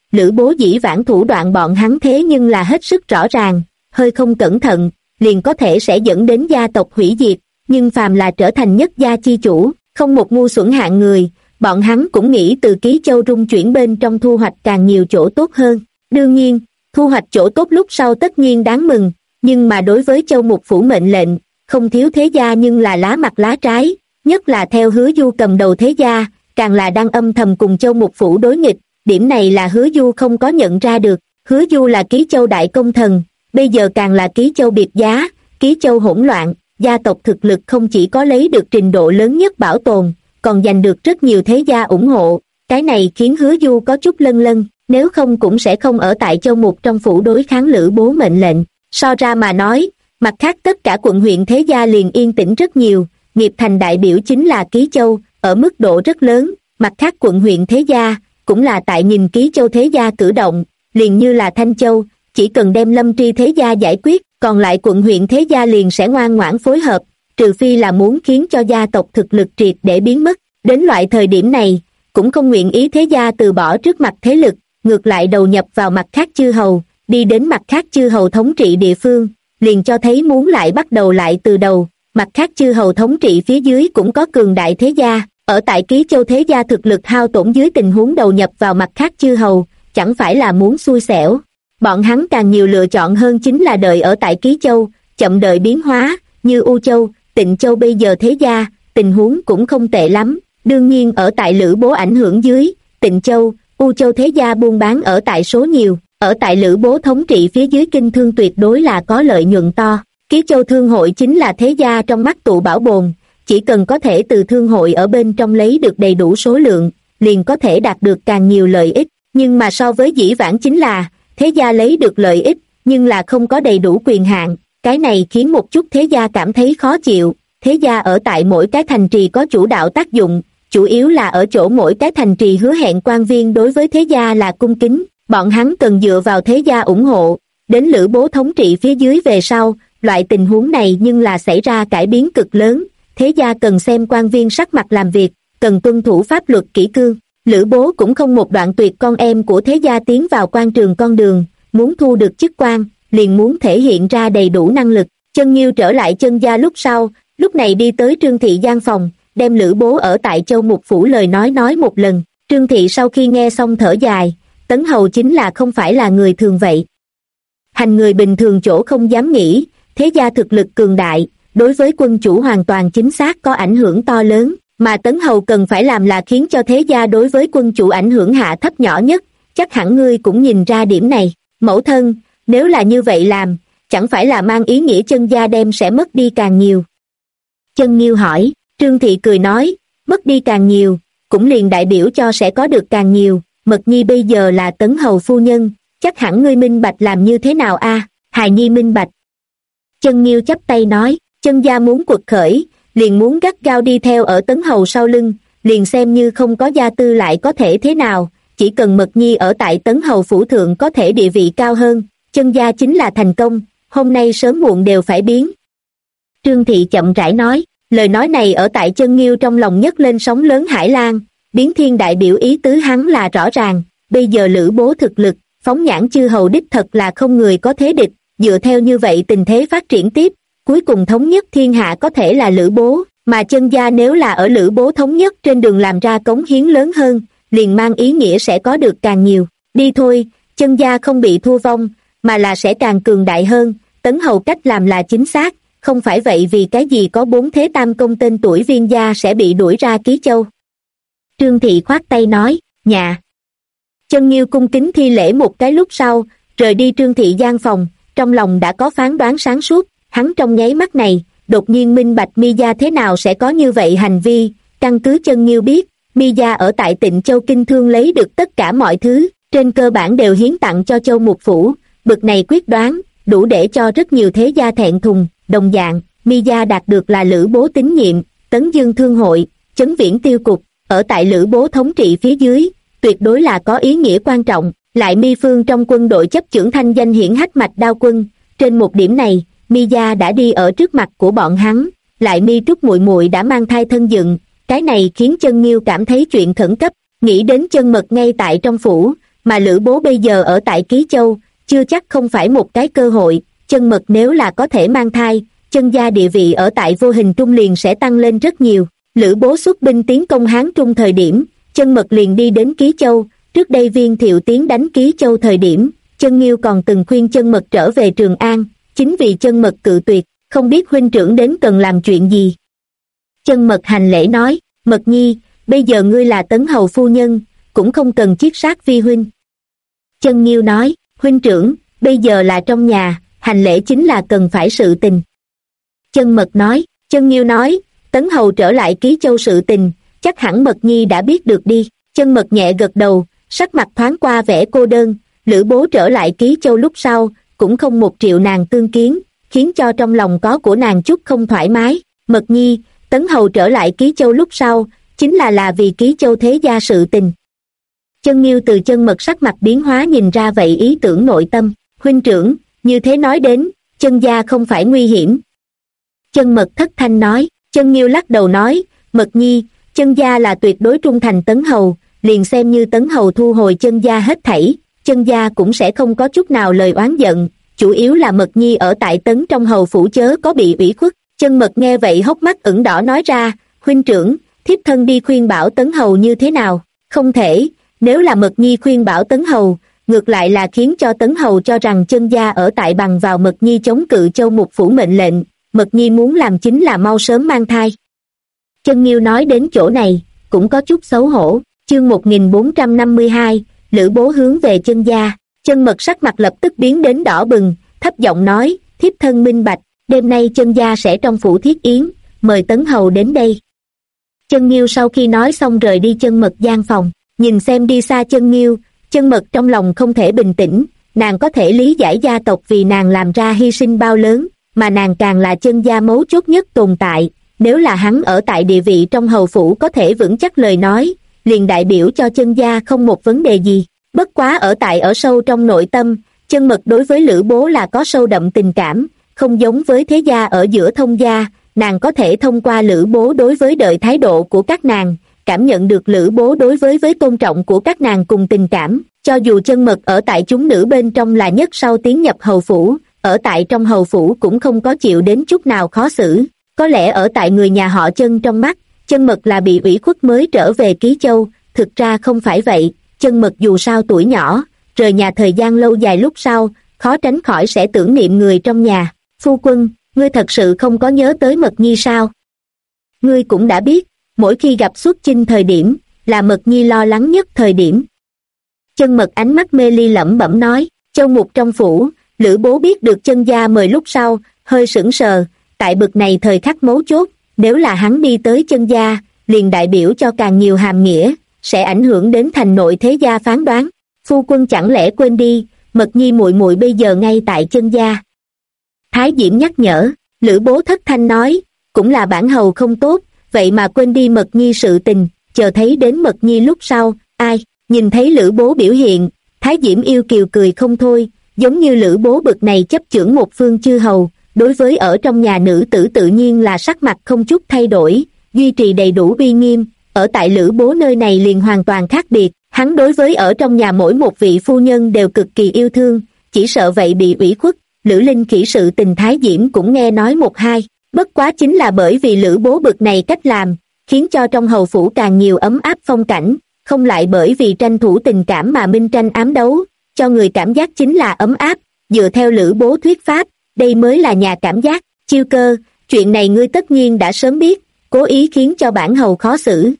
Lữ Bố dĩ vãng thủ đoạn bọn hắn thế nhưng là hết sức rõ ràng, hơi không cẩn thận, liền có thể sẽ dẫn đến gia tộc hủy diệt, nhưng phàm là trở thành nhất gia chi chủ, không một ngu xuẩn hạng người, bọn hắn cũng nghĩ từ Ký Châu rung chuyển bên trong thu hoạch càng nhiều chỗ tốt hơn. Đương nhiên, thu hoạch chỗ tốt lúc sau tất nhiên đáng mừng, nhưng mà đối với Châu Mục Phủ mệnh lệnh, không thiếu thế gia nhưng là lá mặt lá trái, nhất là theo Hứa Du cầm đầu thế gia, càng là đang âm thầm cùng Châu Mục Phủ đối nghịch, điểm này là Hứa Du không có nhận ra được. Hứa Du là Ký Châu đại công thần, bây giờ càng là Ký Châu biệt giá, Ký Châu hỗn loạn, gia tộc thực lực không chỉ có lấy được trình độ lớn nhất bảo tồn, còn giành được rất nhiều thế gia ủng hộ, cái này khiến Hứa Du có chút lân lân, nếu không cũng sẽ không ở tại Châu Mục trong phủ đối kháng Lữ Bố mệnh lệnh. So ra mà nói, mặt khác tất cả quận huyện thế gia liền yên tĩnh rất nhiều, nghiệp thành đại biểu chính là Ký Châu, ở mức độ rất lớn, mặt khác quận huyện thế gia, cũng là tại nhìn Ký Châu thế gia cử động, liền như là Thanh Châu, chỉ cần đem Lâm Tri thế gia giải quyết, còn lại quận huyện thế gia liền sẽ ngoan ngoãn phối hợp, trừ phi là muốn khiến cho gia tộc thực lực triệt để biến mất. Đến loại thời điểm này, cũng không nguyện ý thế gia từ bỏ trước mặt thế lực, ngược lại đầu nhập vào mặt khác chư hầu, đi đến mặt khác chư hầu thống trị địa phương, liền cho thấy muốn lại bắt đầu lại từ đầu. Mặt khác chư hầu thống trị phía dưới cũng có cường đại thế gia, ở tại Ký Châu thế gia thực lực hao tổn dưới tình huống đầu nhập vào mặt khác chư hầu, chẳng phải là muốn xui xẻo. Bọn hắn càng nhiều lựa chọn hơn chính là đợi ở tại Ký Châu, chậm đợi biến hóa, như U Châu, Tịnh Châu bây giờ thế gia, tình huống cũng không tệ lắm. Đương nhiên ở tại Lữ Bố ảnh hưởng dưới, Tịnh Châu, U Châu thế gia buôn bán ở tại số nhiều, ở tại Lữ Bố thống trị phía dưới kinh thương tuyệt đối là có lợi nhuận to. Ký Châu thương hội chính là thế gia trong mắt tụ bảo bồn, chỉ cần có thể từ thương hội ở bên trong lấy được đầy đủ số lượng, liền có thể đạt được càng nhiều lợi ích, nhưng mà so với dĩ vãng chính là, thế gia lấy được lợi ích, nhưng là không có đầy đủ quyền hạn, cái này khiến một chút thế gia cảm thấy khó chịu. Thế gia ở tại mỗi cái thành trì có chủ đạo tác dụng, chủ yếu là ở chỗ mỗi cái thành trì hứa hẹn quan viên đối với thế gia là cung kính, bọn hắn cần dựa vào thế gia ủng hộ. Đến Lữ Bố thống trị phía dưới về sau, loại tình huống này nhưng là xảy ra cải biến cực lớn, thế gia cần xem quan viên sắc mặt làm việc, cần tuân thủ pháp luật kỷ cương. Lữ Bố cũng không một đoạn tuyệt con em của thế gia tiến vào quan trường con đường, muốn thu được chức quan, liền muốn thể hiện ra đầy đủ năng lực. Chân Nhiêu trở lại Chân gia lúc sau, lúc này đi tới Trương Thị gian phòng, đem Lữ Bố ở tại Châu Mục Phủ lời nói một lần. Trương Thị sau khi nghe xong thở dài, Tấn Hầu chính là không phải là người thường vậy. Hành người bình thường chỗ không dám nghĩ, thế gia thực lực cường đại, đối với quân chủ hoàn toàn chính xác có ảnh hưởng to lớn, mà Tấn Hầu cần phải làm là khiến cho thế gia đối với quân chủ ảnh hưởng hạ thấp nhỏ nhất, chắc hẳn ngươi cũng nhìn ra điểm này. Mẫu thân, nếu là như vậy làm, chẳng phải là mang ý nghĩa Chân gia đem sẽ mất đi càng nhiều. Chân Nhiêu hỏi. Trương Thị cười nói, mất đi càng nhiều, cũng liền đại biểu cho sẽ có được càng nhiều. Mật Nhi bây giờ là Tấn Hầu phu nhân, chắc hẳn ngươi minh bạch làm như thế nào a? Hài Nhi minh bạch. Chân Nhiêu chắp tay nói, Chân gia muốn quật khởi, liền muốn gắt gao đi theo ở Tấn Hầu sau lưng, liền xem như không có gia tư lại có thể thế nào, chỉ cần Mật Nhi ở tại Tấn Hầu phủ thượng có thể địa vị cao hơn, Chân gia chính là thành công, hôm nay sớm muộn đều phải biến. Trương Thị chậm rãi nói, lời nói này ở tại Chân Nhiêu trong lòng nhấc lên sóng lớn hải lan, biến thiên đại biểu ý tứ hắn là rõ ràng, bây giờ Lữ Bố thực lực, phóng nhãn chư hầu đích thật là không người có thế địch, dựa theo như vậy tình thế phát triển tiếp, cuối cùng thống nhất thiên hạ có thể là Lữ Bố, mà Chân gia nếu là ở Lữ Bố thống nhất trên đường làm ra cống hiến lớn hơn, liền mang ý nghĩa sẽ có được càng nhiều. Đi thôi, Chân gia không bị thua vong, mà là sẽ càng cường đại hơn, Tấn Hầu cách làm là chính xác, không phải vậy vì cái gì có 4 thế tam công tên tuổi Viên gia sẽ bị đuổi ra Ký Châu. Trương Thị khoát tay nói, nhà. Chân Nhiêu cung kính thi lễ một cái lúc sau, rời đi Trương Thị gian phòng, trong lòng đã có phán đoán sáng suốt, hắn trong nháy mắt này, đột nhiên minh bạch Mi gia thế nào sẽ có như vậy hành vi, căn cứ Chân Nhiêu biết, Mi gia ở tại Tịnh Châu kinh thương lấy được tất cả mọi thứ, trên cơ bản đều hiến tặng cho Châu Mục Phủ, bực này quyết đoán, đủ để cho rất nhiều thế gia thẹn thùng. Đồng dạng, Mi gia đạt được là Lữ Bố tín nhiệm, Tấn Dương thương hội, Chấn Viễn tiêu cục, ở tại Lữ Bố thống trị phía dưới, tuyệt đối là có ý nghĩa quan trọng. Lại Mi phương trong quân đội chấp chưởng thanh danh hiển hách Mạch Đao quân, trên một điểm này, Mi gia đã đi ở trước mặt của bọn hắn. Lại Mi Trúc muội muội đã mang thai thân dựng, cái này khiến Chân Nhiêu cảm thấy chuyện khẩn cấp, nghĩ đến Chân Mật ngay tại trong phủ, mà Lữ Bố bây giờ ở tại Ký Châu, chưa chắc không phải một cái cơ hội. Chân Mật nếu là có thể mang thai, chân gia địa vị ở tại Vô Hình Trung liền sẽ tăng lên rất nhiều. Lữ Bố xuất binh tiến công Hán Trung thời điểm, Chân Mật liền đi đến Ký Châu. Trước đây Viên Thiệu tiến đánh Ký Châu thời điểm, Chân Nghiêu còn từng khuyên Chân Mật trở về Trường An, chính vì Chân Mật cự tuyệt, không biết huynh trưởng đến cần làm chuyện gì. Chân Mật hành lễ nói, Mật nhi, bây giờ ngươi là Tấn Hầu phu nhân, cũng không cần chiết sát vi huynh. Chân Nghiêu nói, huynh trưởng, bây giờ là trong nhà, hành lễ chính là cần phải sự tình. Chân Mật nói, Chân Nghiêu nói, Tấn Hầu trở lại Ký Châu sự tình, chắc hẳn Mật nhi đã biết được đi. Chân Mật nhẹ gật đầu, sắc mặt thoáng qua vẻ cô đơn. Lữ Bố trở lại Ký Châu lúc sau, cũng không một triệu nàng tương kiến, khiến cho trong lòng có của nàng chút không thoải mái. Mật nhi, Tấn Hầu trở lại Ký Châu lúc sau, chính là vì Ký Châu thế gia sự tình. Chân Nghiêu từ Chân Mật sắc mặt biến hóa nhìn ra vậy ý tưởng nội tâm. Huynh trưởng, như thế nói đến, chân gia không phải nguy hiểm. Chân Mật thất thanh nói. Chân Nghiêu lắc đầu nói, Mật nhi, chân gia là tuyệt đối trung thành Tấn Hầu, liền xem như Tấn Hầu thu hồi chân gia hết thảy, chân gia cũng sẽ không có chút nào lời oán giận, chủ yếu là Mật nhi ở tại Tấn trong hầu phủ chớ có bị ủy khuất. Chân Mật nghe vậy hốc mắt ửng đỏ nói ra, huynh trưởng, thiếp thân đi khuyên bảo Tấn Hầu như thế nào? Không thể, nếu là Mật nhi khuyên bảo Tấn Hầu, ngược lại là khiến cho Tấn Hầu cho rằng chân gia ở tại bằng vào Mật nhi chống cự Châu Mục phủ mệnh lệnh, Mật nhi muốn làm chính là mau sớm mang thai. Chân Nghiêu nói đến chỗ này, cũng có chút xấu hổ. Chương 1452, Lữ Bố hướng về chân gia. Chân Mật sắc mặt lập tức biến đến đỏ bừng, thấp giọng nói, thiếp thân minh bạch, đêm nay chân gia sẽ trong phủ thiết yến, mời Tấn Hầu đến đây. Chân Nghiêu sau khi nói xong rời đi Chân Mật gian phòng, nhìn xem đi xa Chân Nghiêu, Chân Mật trong lòng không thể bình tĩnh, nàng có thể lý giải gia tộc vì nàng làm ra hy sinh bao lớn, mà nàng càng là chân gia mấu chốt nhất tồn tại. Nếu là hắn ở tại địa vị trong hầu phủ có thể vững chắc lời nói, liền đại biểu cho chân gia không một vấn đề gì. Bất quá ở sâu trong nội tâm, Chân Mật đối với Lữ Bố là có sâu đậm tình cảm, không giống với thế gia ở giữa thông gia, nàng có thể thông qua Lữ Bố đối với đợi thái độ của các nàng, cảm nhận được Lữ Bố đối với tôn trọng của các nàng cùng tình cảm. Cho dù Chân Mật ở tại chúng nữ bên trong là nhất sau tiến nhập hầu phủ, ở tại trong hầu phủ cũng không có chịu đến chút nào khó xử. Có lẽ ở tại người nhà họ Chân trong mắt, Chân Mật là bị ủy khuất mới trở về Ký Châu, thực ra không phải vậy. Chân Mật dù sao tuổi nhỏ, rời nhà thời gian lâu dài lúc sau, khó tránh khỏi sẽ tưởng niệm người trong nhà. Phu quân, ngươi thật sự không có nhớ tới Mật nhi sao? Ngươi cũng đã biết, mỗi khi gặp xuất chinh thời điểm, là Mật nhi lo lắng nhất thời điểm. Chân Mật ánh mắt mê ly lẩm bẩm nói. Châu Mục trong phủ, Lữ Bố biết được chân gia mời lúc sau, hơi sững sờ. Tại bực này thời khắc mấu chốt, nếu là hắn đi tới chân gia, liền đại biểu cho càng nhiều hàm nghĩa, sẽ ảnh hưởng đến thành nội thế gia phán đoán. Phu quân chẳng lẽ quên đi, Mật nhi muội muội bây giờ ngay tại chân gia. Thái Diễm nhắc nhở. Lữ Bố thất thanh nói, cũng là bản hầu không tốt, vậy mà quên đi Mật nhi sự tình, chờ thấy đến Mật nhi lúc sau, ai? Nhìn thấy Lữ Bố biểu hiện, Thái Diễm yêu kiều cười không thôi, giống như Lữ Bố bực này chấp chưởng một phương chư hầu, đối với ở trong nhà nữ tử tự nhiên là sắc mặt không chút thay đổi, duy trì đầy đủ uy nghiêm. Ở tại Lữ Bố nơi này liền hoàn toàn khác biệt, hắn đối với ở trong nhà mỗi một vị phu nhân đều cực kỳ yêu thương, chỉ sợ vậy bị ủy khuất. Lữ Linh Khỉ sự tình Thái Diễm cũng nghe nói một hai, bất quá chính là bởi vì Lữ Bố bực này cách làm, khiến cho trong hầu phủ càng nhiều ấm áp phong cảnh, không lại bởi vì tranh thủ tình cảm mà minh tranh ám đấu, cho người cảm giác chính là ấm áp. Dựa theo Lữ Bố thuyết pháp, đây mới là nhà cảm giác. Chiêu Cơ, chuyện này ngươi tất nhiên đã sớm biết, cố ý khiến cho bản hầu khó xử.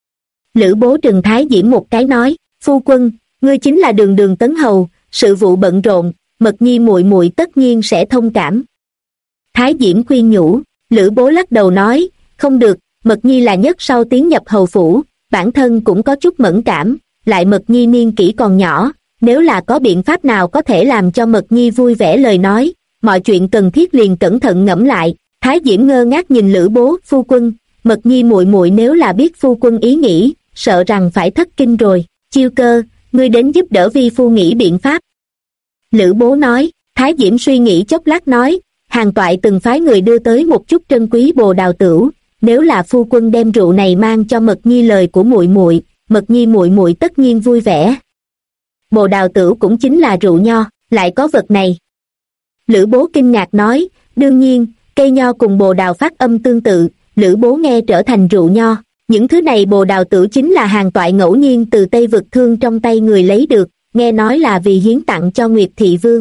Lữ Bố trừng Thái Diễm một cái nói, phu quân, ngươi chính là đường đường Tấn Hầu, sự vụ bận rộn, Mật nhi muội muội tất nhiên sẽ thông cảm. Thái Diễm khuyên nhủ. Lữ Bố lắc đầu nói, không được, Mật nhi là nhất sau tiến nhập hầu phủ, bản thân cũng có chút mẫn cảm, lại Mật nhi niên kỷ còn nhỏ, nếu là có biện pháp nào có thể làm cho Mật nhi vui vẻ lời nói, mọi chuyện cần thiết liền cẩn thận ngẫm lại. Thái Diễm ngơ ngác nhìn Lữ Bố. Phu quân, Mật nhi muội muội nếu là biết phu quân ý nghĩ, sợ rằng phải thất kinh rồi. Chiêu Cơ, ngươi đến giúp đỡ vi phu nghĩ biện pháp. Lữ Bố nói. Thái Diễm suy nghĩ chốc lát nói, Hàn toại từng phái người đưa tới một chút trân quý bồ đào tửu, nếu là phu quân đem rượu này mang cho Mật nhi lời của muội muội, Mật nhi muội muội tất nhiên vui vẻ. bồ đào tửu cũng chính là rượu nho, lại có vật này. Lữ Bố kinh ngạc nói, đương nhiên, cây nho cùng bồ đào phát âm tương tự, Lữ Bố nghe trở thành rượu nho. Những thứ này bồ đào tửu chính là hàng toại ngẫu nhiên từ Tây Vực Thương trong tay người lấy được, nghe nói là vì hiến tặng cho Nguyệt Thị Vương.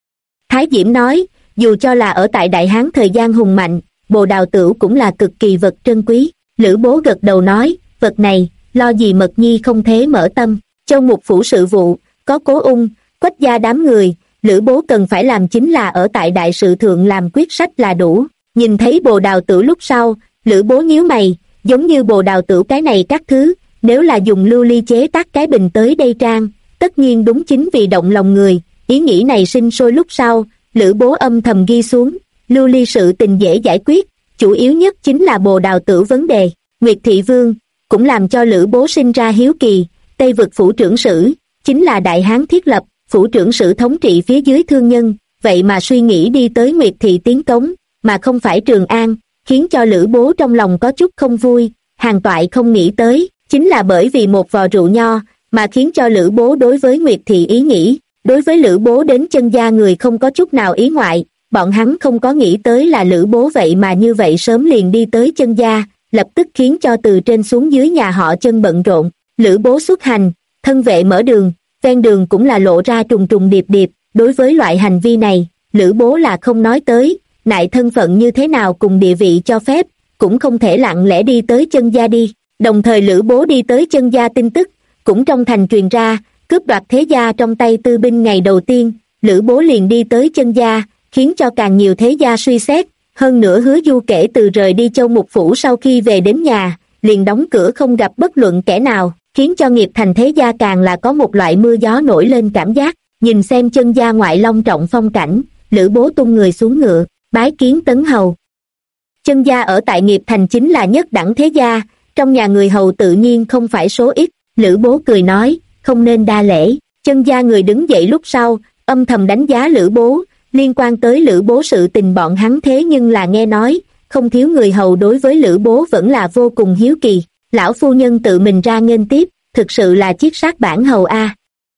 Thái Diễm nói, dù cho là ở tại Đại Hán thời gian hùng mạnh, bồ đào tửu cũng là cực kỳ vật trân quý. Lữ Bố gật đầu nói, vật này, lo gì Mật Nhi không thế mở tâm. Châu Mục phủ sự vụ, có Cố Ung, Quách gia đám người, Lữ Bố cần phải làm chính là ở tại đại sự thượng làm quyết sách là đủ. Nhìn thấy bồ đào tửu lúc sau, Lữ Bố nhíu mày, giống như bồ đào tửu cái này các thứ, nếu là dùng lưu ly chế tác cái bình tới đây trang, tất nhiên đúng chính vì động lòng người. Ý nghĩ này sinh sôi lúc sau, Lữ Bố âm thầm ghi xuống, lưu ly sự tình dễ giải quyết, chủ yếu nhất chính là bồ đào tửu vấn đề. Nguyệt Thị Vương cũng làm cho Lữ Bố sinh ra hiếu kỳ. Tây Vực phủ trưởng sử chính là Đại Hán thiết lập, phủ trưởng sử thống trị phía dưới thương nhân, vậy mà suy nghĩ đi tới Nguyệt Thị tiến cống, mà không phải Trường An, khiến cho Lữ Bố trong lòng có chút không vui. Hàn Toại không nghĩ tới, chính là bởi vì một vò rượu nho, mà khiến cho Lữ Bố đối với Nguyệt Thị ý nghĩ. Đối với Lữ Bố đến chân gia người không có chút nào ý ngoại, bọn hắn không có nghĩ tới là Lữ Bố vậy mà như vậy sớm liền đi tới chân gia, lập tức khiến cho từ trên xuống dưới nhà họ Chân bận rộn. Lữ Bố xuất hành, thân vệ mở đường, ven đường cũng là lộ ra trùng trùng điệp điệp. Đối với loại hành vi này, Lữ Bố là không nói tới, nại thân phận như thế nào cùng địa vị cho phép, cũng không thể lặng lẽ đi tới chân gia đi. Đồng thời Lữ Bố đi tới chân gia tin tức, cũng trong thành truyền ra, cướp đoạt thế gia trong tay tư binh ngày đầu tiên, Lữ Bố liền đi tới chân gia, khiến cho càng nhiều thế gia suy xét. Hơn nữa Hứa Du kể từ rời đi Châu Mục phủ sau khi về đến nhà, liền đóng cửa không gặp bất luận kẻ nào, khiến cho nghiệp thành thế gia càng là có một loại mưa gió nổi lên cảm giác. Nhìn xem chân gia ngoại long trọng phong cảnh, Lữ Bố tung người xuống ngựa, bái kiến Tấn Hầu. Chân gia ở tại nghiệp thành chính là nhất đẳng thế gia, trong nhà người hầu tự nhiên không phải số ít. Lữ Bố cười nói, không nên đa lễ. Chân gia người đứng dậy lúc sau, âm thầm đánh giá Lữ Bố. Liên quan tới Lữ Bố sự tình bọn hắn thế nhưng là nghe nói, không thiếu người hầu đối với Lữ Bố vẫn là vô cùng hiếu kỳ. Lão phu nhân tự mình ra nghênh tiếp, thực sự là chiết sát bản hầu a.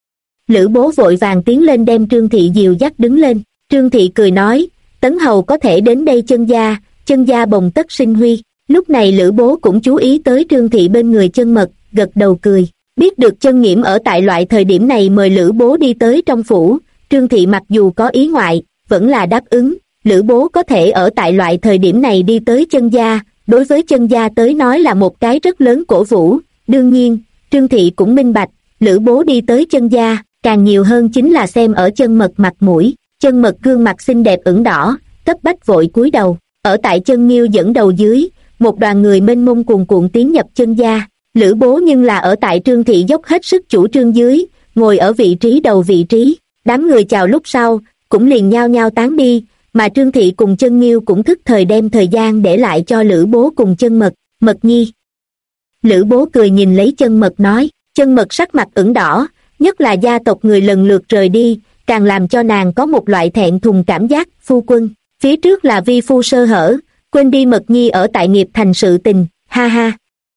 Lữ Bố vội vàng tiến lên đem Trương Thị dìu dắt đứng lên. Trương Thị cười nói, Tấn hầu có thể đến đây chân gia bồng tất sinh huy. Lúc này Lữ Bố cũng chú ý tới Trương Thị bên người Chân Mật, gật đầu cười. Biết được Chân Nghiễm ở tại loại thời điểm này mời Lữ Bố đi tới trong phủ, Trương Thị mặc dù có ý ngoại, vẫn là đáp ứng. Lữ Bố có thể ở tại loại thời điểm này đi tới chân gia, đối với chân gia tới nói là một cái rất lớn cổ vũ. Đương nhiên, Trương Thị cũng minh bạch, Lữ Bố đi tới chân gia, càng nhiều hơn chính là xem ở Chân Mật mặt mũi. Chân Mật gương mặt xinh đẹp ửng đỏ, cấp bách vội cúi đầu. Ở tại Chân Nghiêu dẫn đầu dưới, một đoàn người mênh mông cuồn cuộn tiến nhập chân gia. Lữ Bố nhưng là ở tại Trương Thị dốc hết sức chủ trương dưới, ngồi ở vị trí đầu vị trí. Đám người chào lúc sau, cũng liền nhao nhao tán đi, mà Trương Thị cùng Chân Nghiêu cũng thức thời đem thời gian để lại cho Lữ Bố cùng Chân Mật. Mật Nhi. Lữ Bố cười nhìn lấy Chân Mật nói. Chân Mật sắc mặt ửng đỏ, nhất là gia tộc người lần lượt rời đi, càng làm cho nàng có một loại thẹn thùng cảm giác. Phu quân, phía trước là vi phu sơ hở, quên đi Mật Nhi ở tại nghiệp thành sự tình, ha ha.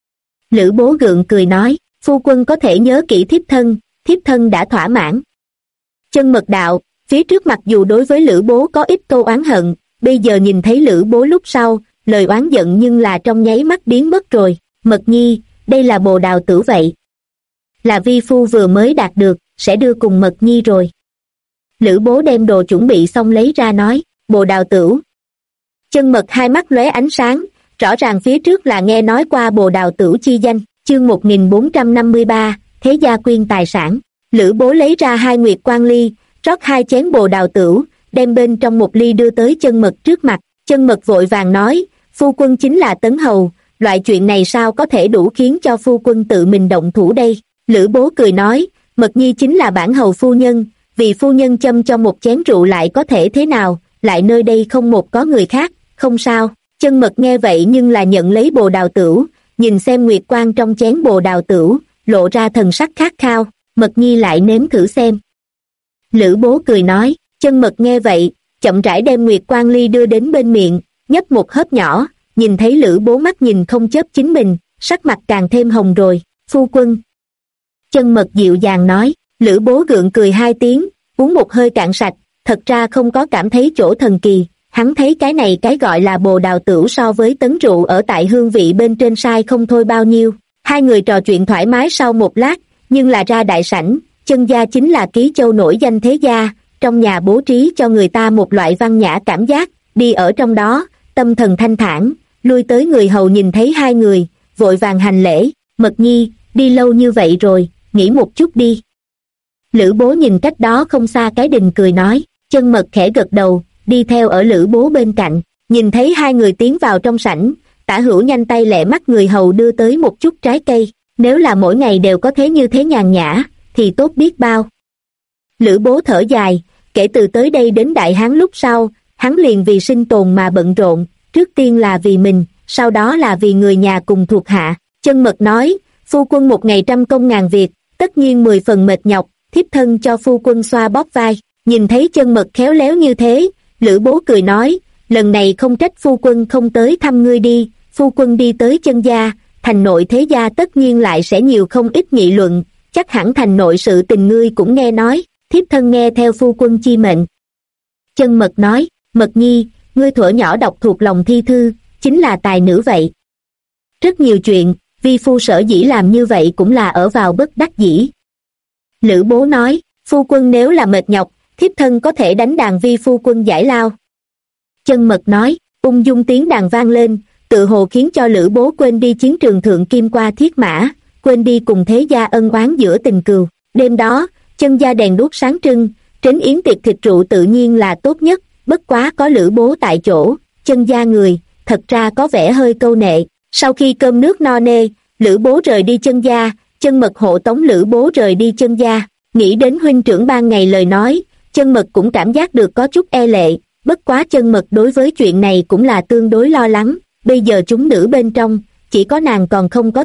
Lữ Bố gượng cười nói, phu quân có thể nhớ kỹ thiếp thân đã thỏa mãn. Chân Mật đạo, phía trước mặc dù đối với Lữ Bố có ít câu oán hận, bây giờ nhìn thấy Lữ Bố lúc sau, lời oán giận nhưng là trong nháy mắt biến mất rồi. Mật Nhi, đây là bồ đào tửu vậy. Là vi phu vừa mới đạt được, sẽ đưa cùng Mật Nhi rồi. Lữ Bố đem đồ chuẩn bị xong lấy ra nói, bồ đào tửu. Chân Mật hai mắt lóe ánh sáng, rõ ràng phía trước là nghe nói qua bồ đào tửu chi danh. Chương 1453, thế gia quyên tài sản. Lữ Bố lấy ra 2 nguyệt quan ly, rót 2 chén bồ đào tửu, đem bên trong một ly đưa tới Chân Mật trước mặt. Chân Mật vội vàng nói, phu quân chính là Tấn hầu, loại chuyện này sao có thể đủ khiến cho phu quân tự mình động thủ đây. Lữ Bố cười nói, Mật Nhi chính là bản hầu phu nhân, vì phu nhân châm cho một chén rượu lại có thể thế nào, lại nơi đây không một có người khác, không sao. Chân Mật nghe vậy nhưng là nhận lấy bồ đào tửu, nhìn xem nguyệt quan trong chén bồ đào tửu, lộ ra thần sắc khát khao. Mật Nhi lại nếm thử xem. Lữ Bố cười nói. Chân Mật nghe vậy, chậm rãi đem nguyệt quan ly đưa đến bên miệng, nhấp một hớp nhỏ, nhìn thấy Lữ Bố mắt nhìn không chớp chính mình, sắc mặt càng thêm hồng rồi. Phu quân. Chân Mật dịu dàng nói. Lữ Bố gượng cười hai tiếng, uống một hơi cạn sạch, thật ra không có cảm thấy chỗ thần kỳ, hắn thấy cái này cái gọi là bồ đào tửu so với tấn rượu ở tại hương vị bên trên sai không thôi bao nhiêu. Hai người trò chuyện thoải mái sau một lát, nhưng là ra đại sảnh, Chân gia chính là ký châu nổi danh thế gia, trong nhà bố trí cho người ta một loại văn nhã cảm giác, đi ở trong đó, tâm thần thanh thản, lui tới người hầu nhìn thấy hai người, vội vàng hành lễ, Mật Nhi, đi lâu như vậy rồi, nghỉ một chút đi. Lữ Bố nhìn cách đó không xa cái đình cười nói, Chân Mật khẽ gật đầu, đi theo ở Lữ Bố bên cạnh, nhìn thấy hai người tiến vào trong sảnh, Tả Hữu nhanh tay lẹ mắt người hầu đưa tới một chút trái cây, nếu là mỗi ngày đều có thế như thế nhàn nhã, thì tốt biết bao. Lữ Bố thở dài, kể từ tới đây đến Đại Hán lúc sau, hắn liền vì sinh tồn mà bận rộn, trước tiên là vì mình, sau đó là vì người nhà cùng thuộc hạ. Chân Mật nói, phu quân một ngày trăm công ngàn việc, tất nhiên 10 phần mệt nhọc, thiếp thân cho phu quân xoa bóp vai. Nhìn thấy Chân Mật khéo léo như thế, Lữ Bố cười nói, lần này không trách phu quân không tới thăm ngươi đi, phu quân đi tới Chân gia, thành nội thế gia tất nhiên lại sẽ nhiều không ít nghị luận, chắc hẳn thành nội sự tình ngươi cũng nghe nói, thiếp thân nghe theo phu quân chi mệnh. Chân Mật nói, Mật Nhi, ngươi thuở nhỏ đọc thuộc lòng thi thư, chính là tài nữ vậy. Rất nhiều chuyện, vi phu sở dĩ làm như vậy cũng là ở vào bất đắc dĩ. Lữ Bố nói, phu quân nếu là mệt nhọc, thiếp thân có thể đánh đàn vi phu quân giải lao. Chân Mật nói, ung dung tiếng đàn vang lên, tự hồ khiến cho Lữ Bố quên đi chiến trường thượng kim qua thiết mã, quên đi cùng thế gia ân oán giữa tình cừu. Đêm đó, Chân gia đèn đuốc sáng trưng, trấn yến tiệc thịt rượu tự nhiên là tốt nhất, bất quá có Lữ Bố tại chỗ, Chân gia người, thật ra có vẻ hơi câu nệ. Sau khi cơm nước no nê, Lữ Bố rời đi Chân gia, Chân Mật hộ tống Lữ Bố rời đi Chân gia, nghĩ đến huynh trưởng ban ngày lời nói, Chân Mật cũng cảm giác được có chút e lệ, bất quá Chân Mật đối với chuyện này cũng là tương đối lo lắng, bây giờ chúng nữ bên trong, chỉ có nàng còn không có